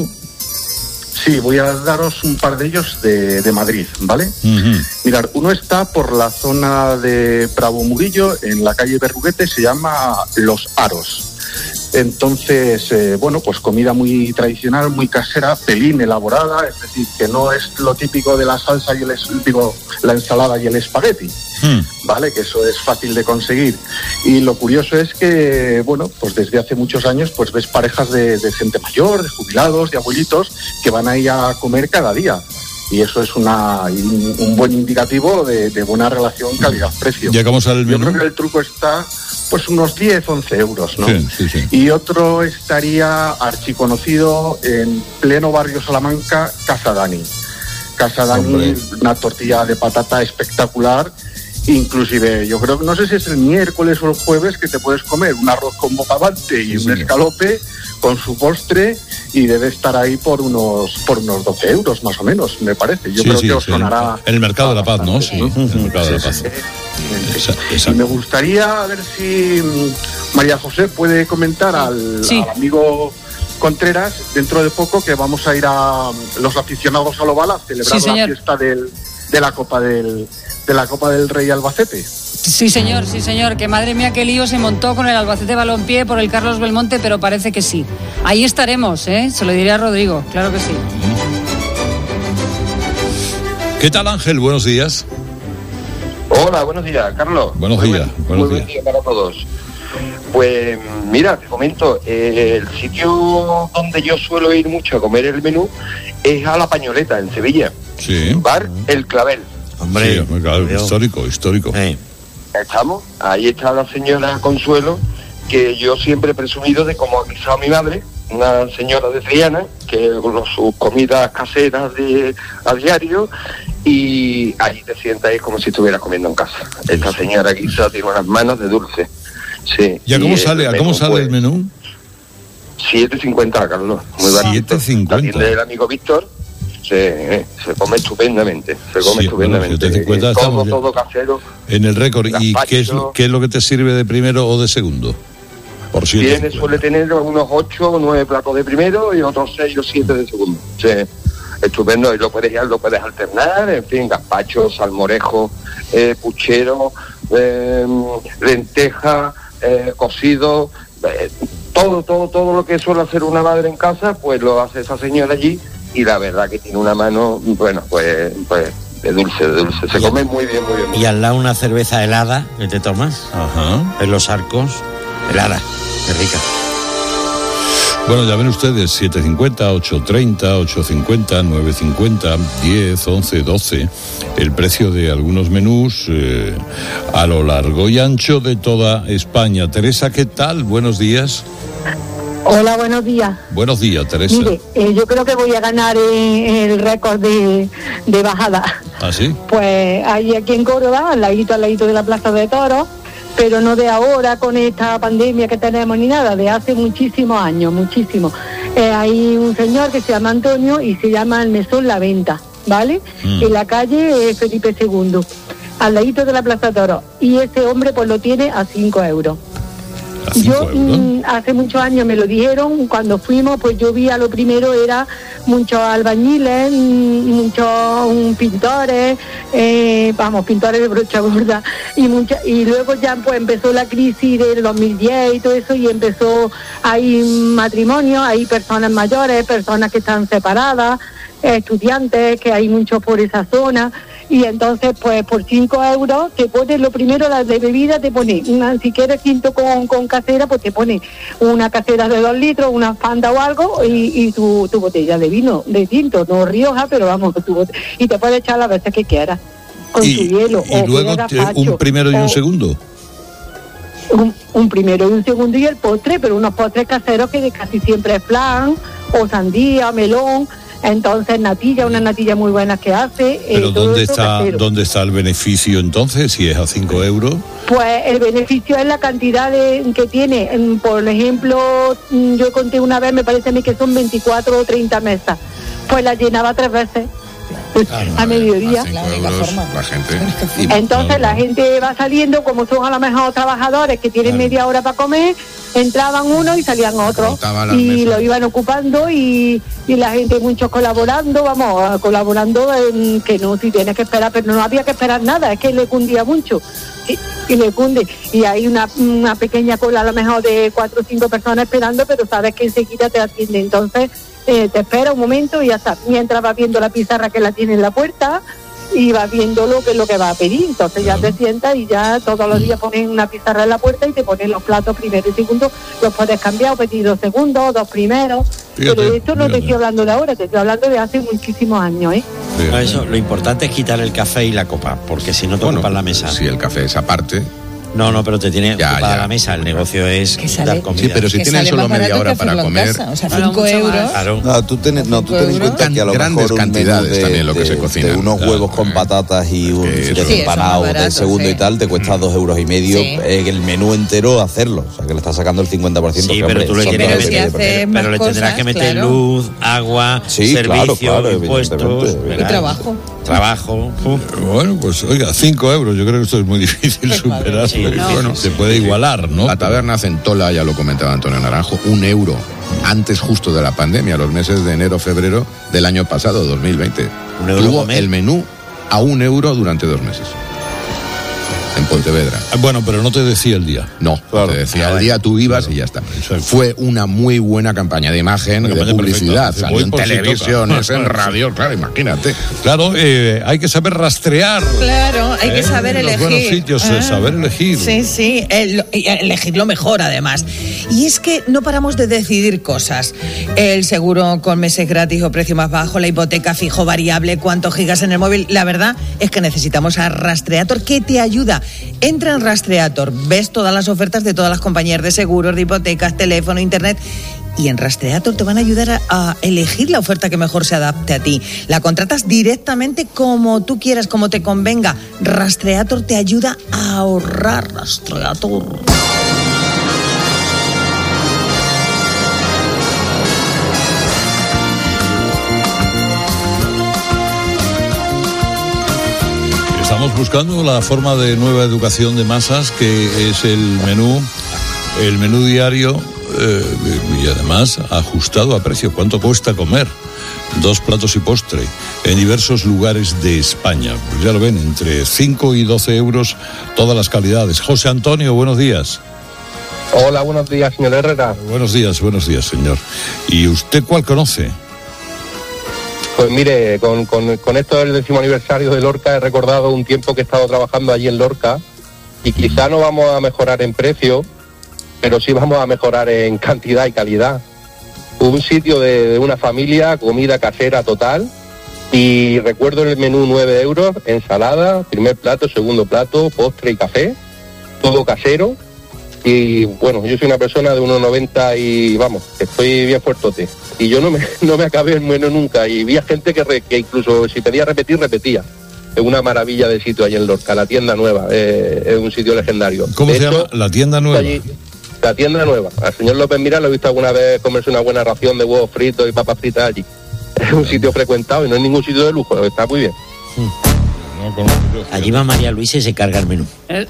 Sí, voy a daros un par de ellos de, de Madrid, ¿vale? Uh-huh. Mirad, uno está por la zona de Bravo Murillo, en la calle Berruguete, se llama Los Aros. Entonces, eh, bueno, pues comida muy tradicional, muy casera, pelín elaborada, es decir, que no es lo típico de la salsa y el, digo, la ensalada y el espagueti, hmm. ¿vale? Que eso es fácil de conseguir. Y lo curioso es que, bueno, pues desde hace muchos años, pues ves parejas de, de gente mayor, de jubilados, de abuelitos, que van ahí a comer cada día. Y eso es una, un, un buen indicativo de, de buena relación calidad-precio. ¿Ya cómo sale el menú? Yo creo que el truco está, pues, unos diez, once euros, ¿no? Sí, sí, sí. Y otro estaría archiconocido en pleno barrio Salamanca, Casa Dani. Casa Dani, Hombre. Una tortilla de patata espectacular. Inclusive, yo creo que no sé si es el miércoles o el jueves que te puedes comer un arroz con bogavante y sí, un escalope con su postre y debe estar ahí por unos por unos doce euros más o menos, me parece. Yo sí, creo sí, que os sí, sonará... En el Mercado de la Paz, ¿no? Sí, en el Mercado de la Paz. Y me gustaría ver si María José puede comentar al, sí. al amigo Contreras dentro de poco que vamos a ir a los aficionados al Oval a celebrar sí, la fiesta del, de la Copa del de la Copa del Rey Albacete. Sí, señor, sí, señor, que madre mía qué lío se montó con el Albacete Balompié por el Carlos Belmonte, pero parece que sí. Ahí estaremos, ¿eh? Se lo diré a Rodrigo, claro que sí. ¿Qué tal, Ángel? Buenos días. Hola, buenos días, Carlos. Buenos muy días, buen, buenos muy días. buen día para todos. Pues mira, te comento, eh, el sitio donde yo suelo ir mucho a comer el menú es a La Pañoleta, en Sevilla. Sí. Bar El Clavel. Hombre, sí, claro, histórico, histórico. Sí. Estamos, ahí está la señora Consuelo, que yo siempre he presumido de cómo ha guisado a mi madre, una señora de Triana, que con sus comidas caseras de, a diario, y allí te sientas ahí como si estuvieras comiendo en casa. Esta señora quizá tiene unas manos de dulce. Sí. ¿Y a cómo sale, a cómo sale pues, el menú? siete cincuenta, Carlos. Muy barato. siete cincuenta. La tienda del amigo Víctor. Se, eh, se come estupendamente, se come sí, estupendamente. Bueno, eh, todo, todo casero. En el récord. ¿Y qué es, qué es lo que te sirve de primero o de segundo? Por Tiene, suele tener unos ocho o nueve platos de primero y otros seis o siete de segundo. Sí, estupendo, y lo puedes, lo puedes alternar, en fin, gazpacho, salmorejo, eh, puchero, eh, lenteja, eh, cocido, eh, todo, todo, todo lo que suele hacer una madre en casa, pues lo hace esa señora allí. Y la verdad que tiene una mano, bueno, pues, pues de dulce, de dulce. Se come muy bien, muy bien. Muy y al lado una cerveza helada que te tomas. Ajá. En los Arcos, helada, qué rica. Bueno, ya ven ustedes, siete cincuenta, ocho treinta, ocho cincuenta, nueve cincuenta, diez, once, doce. El precio de algunos menús eh, a lo largo y ancho de toda España. Teresa, ¿qué tal? Buenos días. Hola, buenos días. Buenos días, Teresa. Mire, eh, yo creo que voy a ganar eh, el récord de, de bajada. ¿Ah, sí? Pues ahí aquí en Córdoba, al ladito, al ladito de la Plaza de Toros, pero no de ahora con esta pandemia que tenemos ni nada, de hace muchísimos años, muchísimos. Eh, hay un señor que se llama Antonio y se llama el Mesón La Venta, ¿vale? Mm. En la calle eh, Felipe segundo, al ladito de la Plaza de Toros. Y ese hombre pues lo tiene a cinco euros. Yo mm, hace muchos años me lo dijeron, cuando fuimos pues yo vi a lo primero era muchos albañiles, muchos um, pintores, eh, vamos, pintores de brocha gorda, y mucha, y luego ya pues empezó la crisis del dos mil diez y todo eso, y empezó, hay matrimonios, hay personas mayores, personas que están separadas, estudiantes, que hay muchos por esa zona. Y entonces, pues, por cinco euros te pone, lo primero, las de bebida te pone, una, si quieres tinto con, con casera, pues te pone una casera de dos litros, una Fanta o algo, y, y tu, tu botella de vino, de tinto, no Rioja, pero vamos, tu botella, y te puedes echar las veces que quieras, con y, tu hielo. Y o luego te, un primero y un segundo. Un, un primero y un segundo y el postre, pero unos postres caseros que casi siempre es flan, o sandía, melón. Entonces natilla, una natilla muy buena que hace. Pero eh, ¿dónde está casero. ¿Dónde está el beneficio entonces, si es a cinco euros? Pues el beneficio es la cantidad de, que tiene. Por ejemplo, yo conté una vez, me parece a mí que son veinticuatro o treinta mesas. Pues la llenaba tres veces. Claro, a mediodía. A euros, la gente. Entonces la gente va saliendo, como son a lo mejor trabajadores que tienen claro. media hora para comer, entraban unos y salían otros y mesas. Lo iban ocupando y, y la gente, muchos colaborando, vamos, colaborando en que no, si tienes que esperar, pero no había que esperar nada, es que le cundía mucho y, y le cunde, y hay una, una pequeña cola a lo mejor de cuatro o cinco personas esperando, pero sabes que enseguida te atiende, entonces Eh, te espera un momento y ya está. Mientras vas viendo la pizarra que la tiene en la puerta y vas viendo lo que es lo que va a pedir. Entonces ya te sientas y ya todos los días ponen una pizarra en la puerta y te ponen los platos primero y segundo. Los puedes cambiar o pedir dos segundos, dos primeros. Fíjate, pero esto no fíjate. Te estoy hablando de ahora, te estoy hablando de hace muchísimos años, ¿eh? Fíjate. Eso, lo importante es quitar el café y la copa, porque si no te bueno, ocupas la mesa. Si el café es aparte. No, no, pero te tiene ya, ocupada ya. la mesa, el negocio es dar comida. Sí, pero si tienes solo media hora para comer. O sea, cinco euros. Claro. No, tú ten, no, tú ten en cuenta que a lo grandes mejor cantidades de, también lo que de, se cocina. De unos huevos con patatas y un filete sí, empanado de segundo sí. y tal, te cuesta dos euros y medio sí. eh, el menú entero hacerlo. O sea, que le estás sacando el cincuenta por ciento. Sí, que, pero hombre, tú le tienes que meter, pero, pero le tendrás que meter claro. luz, agua, sí, servicio, claro, claro, impuestos. Y trabajo. Trabajo. Bueno, pues oiga, cinco euros, yo creo que esto es muy difícil superar. Sí, no. Bueno, se puede igualar, ¿no? La taberna Centola, ya lo comentaba Antonio Naranjo, un euro, antes justo de la pandemia, los meses de enero, febrero del año pasado, dos mil veinte. Tuvo comer. El menú a un euro durante dos meses. En Pontevedra. Bueno, pero no te decía el día. No, claro. Te decía ah, el bueno. día, tú ibas claro. y ya está. Exacto. Fue una muy buena campaña de imagen, de publicidad. Salió en televisiones, en radio, claro, imagínate. Claro, eh, hay que saber rastrear. Claro, hay eh, que saber elegir. Los buenos sitios, ah, saber elegir. Sí, sí, el, elegir lo mejor además. Y es que no paramos de decidir cosas. El seguro con meses gratis o precio más bajo, la hipoteca fijo variable, cuántos gigas en el móvil. La verdad es que necesitamos a Rastreator que te ayuda. Entra en Rastreator, ves todas las ofertas de todas las compañías de seguros, de hipotecas, teléfono, internet y en Rastreator te van a ayudar a, a elegir la oferta que mejor se adapte a ti. La contratas directamente como tú quieras, como te convenga. Rastreator te ayuda a ahorrar. Rastreator. Estamos buscando la forma de nueva educación de masas, que es el menú, el menú diario eh, y además ajustado a precio. ¿Cuánto cuesta comer? Dos platos y postre en diversos lugares de España. Pues ya lo ven, entre cinco y doce euros todas las calidades. José Antonio, buenos días. Hola, buenos días, señor Herrera. Buenos días, buenos días, señor. ¿Y usted cuál conoce? Pues mire, con, con, con esto del décimo aniversario de Lorca he recordado un tiempo que he estado trabajando allí en Lorca y quizá no vamos a mejorar en precio, pero sí vamos a mejorar en cantidad y calidad. Un sitio de, de una familia, comida casera total, y recuerdo el menú nueve euros, ensalada, primer plato, segundo plato, postre y café, todo casero. Y bueno, yo soy una persona de uno noventa y vamos, estoy bien fuertote. Y yo no me, no me acabé el menú nunca. Y vi a gente que, re, que incluso si pedía repetir, repetía. Es una maravilla de sitio allí en Lorca, la tienda nueva. Eh, es un sitio legendario. ¿Cómo de se hecho, llama? La tienda nueva. Allí, la tienda nueva. Al señor López Mira lo he visto alguna vez comerse una buena ración de huevos fritos y papas fritas allí. Es un sitio frecuentado y no es ningún sitio de lujo. Está muy bien. Hmm. Allí va María Luisa y se carga el menú. Pues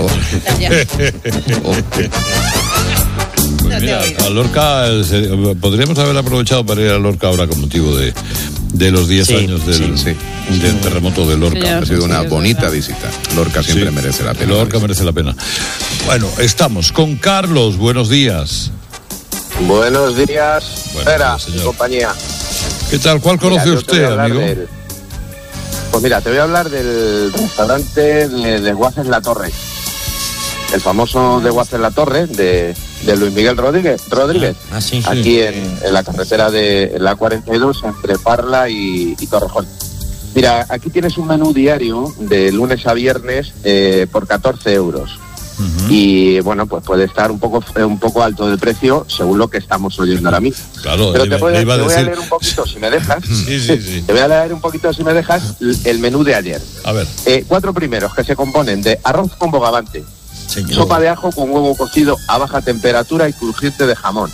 mira, a Lorca, podríamos haber aprovechado para ir a Lorca ahora con motivo de, de los diez sí, años del, sí, sí. del terremoto de Lorca. Sí, ha sido una bonita visita. Lorca siempre sí, merece la pena. Lorca merece la pena. Bueno, estamos con Carlos. Buenos días. Buenos días, Vera, y compañía. ¿Qué tal? ¿Cuál conoce mira, usted, amigo? Del... Pues mira, te voy a hablar del restaurante de, de Guaces La Torre. El famoso de Guaces La Torre, de, de Luis Miguel Rodríguez, Rodríguez ah, sí, sí. aquí en, en la carretera de la cuarenta y dos, entre Parla y, y Torrejón. Mira, aquí tienes un menú diario de lunes a viernes eh, por catorce euros. Uh-huh. Y bueno, pues puede estar un poco un poco alto de precio según lo que estamos oyendo ahora mismo. Claro, pero te, puede, te a voy a leer un poquito, si me dejas. Sí, sí, sí. Te voy a leer un poquito, si me dejas, el menú de ayer. A ver. Eh, cuatro primeros que se componen de arroz con bogavante, señor, sopa de ajo con huevo cocido a baja temperatura y crujiente de jamón,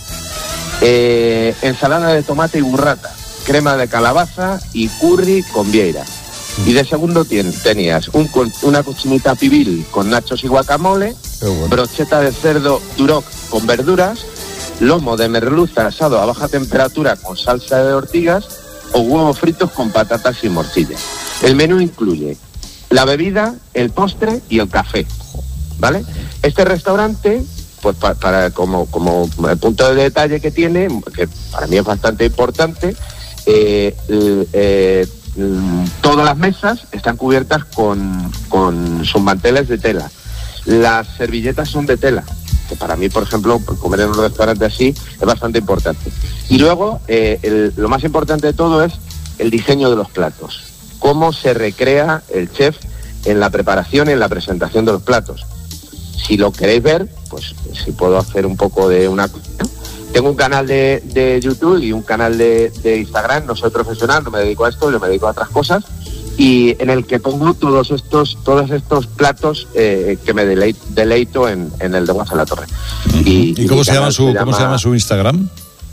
eh, ensalada de tomate y burrata, crema de calabaza y curry con vieira. Y de segundo ten, tenías un, una cochinita pibil con nachos y guacamole, bueno, brocheta de cerdo duroc con verduras, lomo de merluza asado a baja temperatura con salsa de ortigas o huevos fritos con patatas y morcilla. El menú incluye la bebida, el postre y el café, ¿vale? Este restaurante, pues para, para como, como punto de detalle que tiene, que para mí es bastante importante, eh, eh, todas las mesas están cubiertas con, con sus manteles de tela. Las servilletas son de tela, que para mí, por ejemplo, comer en un restaurante así es bastante importante. Y luego, eh, el, lo más importante de todo es el diseño de los platos. Cómo se recrea el chef en la preparación y en la presentación de los platos. Si lo queréis ver, pues si puedo hacer un poco de una... Tengo un canal de, de YouTube y un canal de, de Instagram, no soy profesional, no me dedico a esto, yo me dedico a otras cosas, y en el que pongo todos estos todos estos platos eh, que me deleito, deleito en, en el de Guaces La Torre. ¿Y, ¿Y, ¿Y cómo, se llama su, se llama, cómo se llama su Instagram?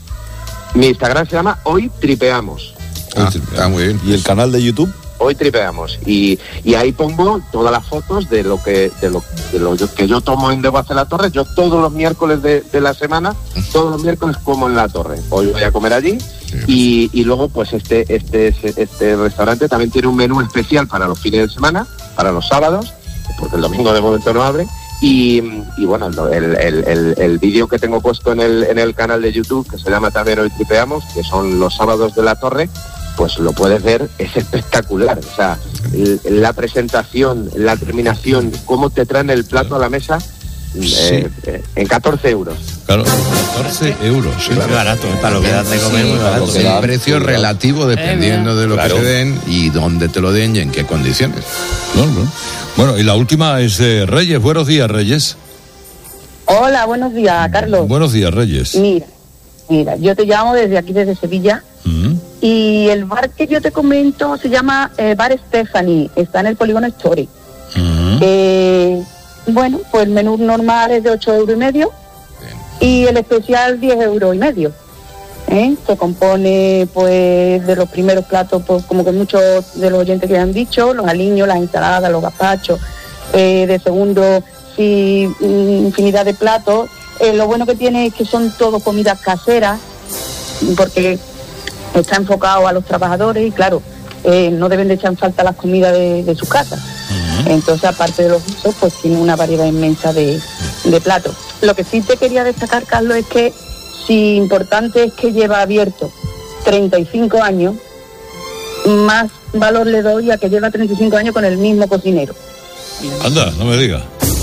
Mi Instagram se llama Hoy Tripeamos. Ah, está muy bien. ¿Y el canal de YouTube? Hoy Tripeamos. Y, y ahí pongo todas las fotos de lo que de lo, de lo que yo tomo en de Guaces La Torre. Yo todos los miércoles de, de la semana, todos los miércoles como en La Torre. Hoy voy a comer allí. Y, y luego pues este, este, este restaurante también tiene un menú especial para los fines de semana, para los sábados, porque el domingo de momento no abre. Y, y bueno, el, el, el, el vídeo que tengo puesto en el, en el canal de YouTube, que se llama también Hoy Tripeamos, que son los sábados de La Torre, pues lo puedes ver, es espectacular. O sea, la presentación, la terminación, cómo te traen el plato a la mesa, sí. eh, eh, en catorce euros. Claro, catorce euros, sí. Muy barato, ¿eh? Para lo que das de comer, sí, muy barato. Es un precio relativo dependiendo de lo claro. que se den y dónde te lo den y en qué condiciones. No, no. Bueno, y la última es de Reyes. Buenos días, Reyes. Hola, buenos días, Carlos. Buenos días, Reyes. Mira, Mira, yo te llamo desde aquí, desde Sevilla, mm. y el bar que yo te comento se llama eh, Bar Stephanie, está en el Polígono Story. Mm. Eh, bueno, pues el menú normal es de ocho euros y medio, bien. Y el especial diez euros y medio. ¿Eh? Se compone pues de los primeros platos, pues como que muchos de los oyentes que han dicho, los aliños, las ensaladas, los gazpachos, eh, de segundo, sí, infinidad de platos. Eh, lo bueno que tiene es que son todo comidas caseras, porque está enfocado a los trabajadores y claro, eh, no deben de echar en falta las comidas de, de sus casas. Uh-huh. Entonces, aparte de los guisos, pues tiene una variedad inmensa de, de platos. Lo que sí te quería destacar, Carlos, es que si importante es que lleva abierto treinta y cinco años, más valor le doy a que lleva treinta y cinco años con el mismo cocinero. Anda, no me digas.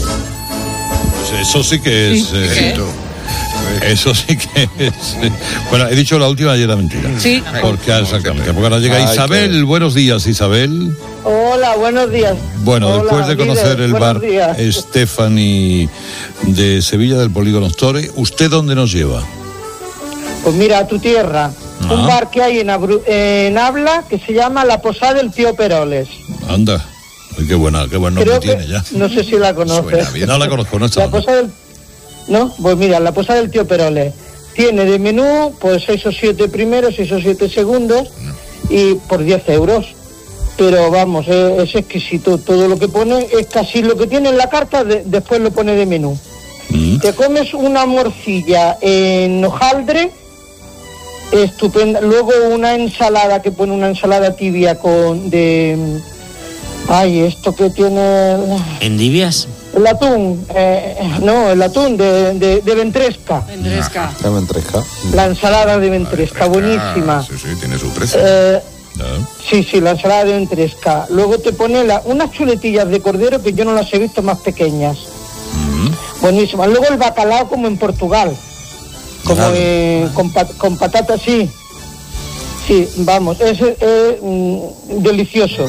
Pues eso sí que es... ¿Sí? Eh, eso sí que es... Bueno, he dicho la última y era mentira. Sí. Porque, exactamente, porque ahora llega Isabel. Ay, buenos días, Isabel. Hola, buenos días. Bueno, Hola, después de conocer líder, el bar días. Stephanie de Sevilla, del Polígono Store, ¿usted dónde nos lleva? Pues mira, a tu tierra, ah. un bar que hay en, Abru- en Habla que se llama La Posada del Tío Peroles. Anda, ay, qué buena, qué buen nombre Creo tiene ya. No sé si la conoces. No la conozco, no está. La Posada del... No, pues mira, La Posada del Tío Peroles tiene de menú pues seis o siete primeros, seis o siete segundos y por diez euros. Pero vamos, es, es exquisito. Todo lo que pone es casi lo que tiene en la carta, de, después lo pone de menú. Mm. Te comes una morcilla en hojaldre, estupenda. Luego una ensalada que pone una ensalada tibia con de... Ay, esto que tiene... ¿Endivias? El atún, eh, no, el atún de, de, de ventresca. Ventresca. La ventresca. La ensalada de ventresca, buenísima. Sí, sí, tiene su precio. Eh, no. Sí, sí, la ensalada de ventresca. Luego te pone la, unas chuletillas de cordero que yo no las he visto más pequeñas. Mm. Buenísimas. Luego el bacalao como en Portugal. Como eh, con, pat, con patatas, sí. Sí, vamos, es, es, es mm, delicioso.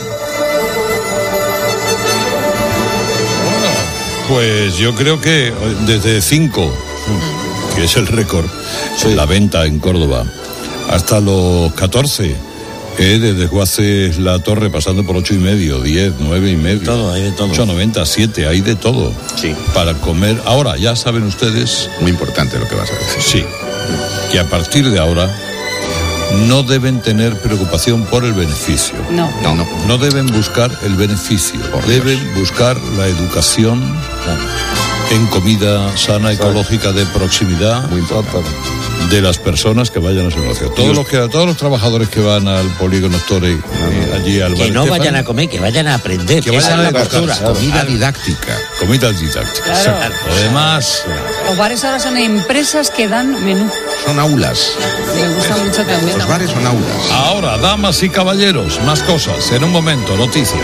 Pues yo creo que desde cinco, que es el récord, sí. La venta en Córdoba, hasta los catorce, eh, desde Guaces La Torre, pasando por ocho y medio, diez, nueve y medio. Todo, hay de todo. ocho noventa, siete, hay de todo. Sí. Para comer. Ahora, ya saben ustedes. Muy importante lo que vas a decir. Sí. Que a partir de ahora no deben tener preocupación por el beneficio. No. No, no. No deben buscar el beneficio. Por deben Dios. buscar la educación en comida sana, ecológica, de proximidad. Muy importante. De las personas que vayan a su negocio. Todos los que, todos los trabajadores que van al Polígono Store, eh, allí al bar. Que no Estefan, vayan a comer, que vayan a aprender. Que vayan a la cultura. Comida didáctica. Comida didáctica. Claro. Además, los bares ahora son empresas que dan menú. Son aulas. Me gusta es, mucho también. Los bares son aulas. Ahora, damas y caballeros, más cosas. En un momento, noticias.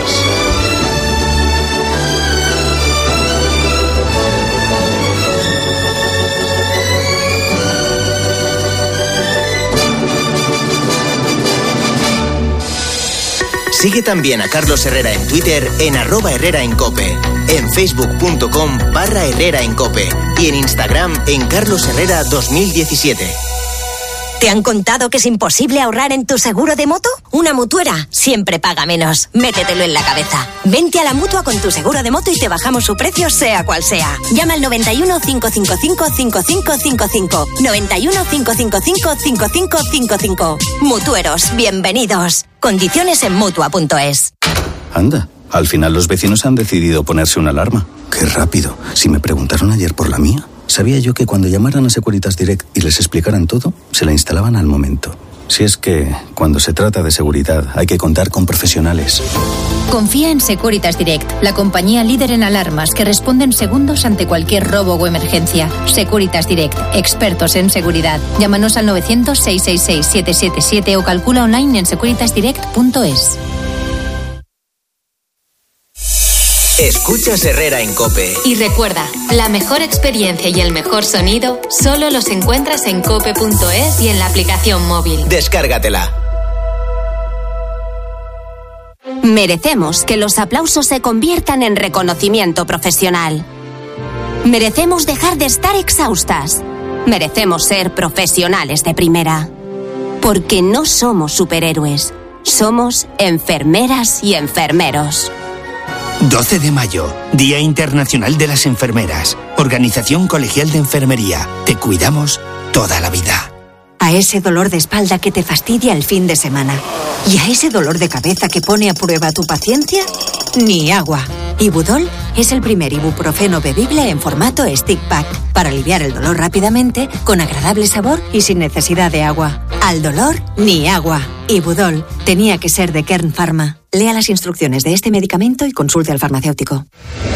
Sigue también a Carlos Herrera en Twitter en arroba Herrera en Cope, en facebook.com barra Herrera en Cope y en Instagram en Carlos Herrera dos mil diecisiete. ¿Te han contado que es imposible ahorrar en tu seguro de moto? Una mutuera siempre paga menos. Métetelo en la cabeza. Vente a la Mutua con tu seguro de moto y te bajamos su precio sea cual sea. Llama al noventa y uno, cinco cinco cinco, cinco cinco cinco cinco. noventa y uno, cinco cinco cinco, cinco cinco cinco cinco. Mutueros, bienvenidos. Condiciones en Mutua punto es. Anda, al final los vecinos han decidido ponerse una alarma. Qué rápido. Si me preguntaron ayer por la mía, sabía yo que cuando llamaran a Securitas Direct y les explicaran todo, se la instalaban al momento. Si es que, cuando se trata de seguridad, hay que contar con profesionales. Confía en Securitas Direct, la compañía líder en alarmas que responde en segundos ante cualquier robo o emergencia. Securitas Direct, expertos en seguridad. Llámanos al novecientos, seiscientos sesenta y seis, siete siete siete o calcula online en securitas direct punto es. Escuchas Herrera en Cope. Y recuerda, la mejor experiencia y el mejor sonido solo los encuentras en cope punto es y en la aplicación móvil. Descárgatela. Merecemos que los aplausos se conviertan en reconocimiento profesional. Merecemos dejar de estar exhaustas. merecemos ser profesionales de primera. Porque no somos superhéroes, somos enfermeras y enfermeros. doce de mayo, Día Internacional de las Enfermeras. Organización Colegial de Enfermería. Te cuidamos toda la vida. A ese dolor de espalda que te fastidia el fin de semana. Y a ese dolor de cabeza que pone a prueba tu paciencia, ni agua. Ibudol es el primer ibuprofeno bebible en formato stick pack para aliviar el dolor rápidamente, con agradable sabor y sin necesidad de agua. Al dolor, ni agua. Ibudol tenía que ser de Kern Pharma. Lea las instrucciones de este medicamento y consulte al farmacéutico.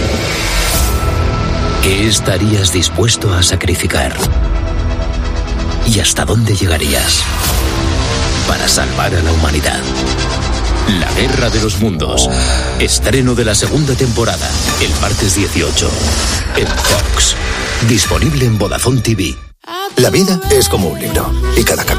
¿Qué estarías dispuesto a sacrificar? ¿Y hasta dónde llegarías para salvar a la humanidad? La Guerra de los Mundos. Estreno de la segunda temporada, el martes dieciocho, en Fox. Disponible en Vodafone T V. La vida es como un libro y cada capítulo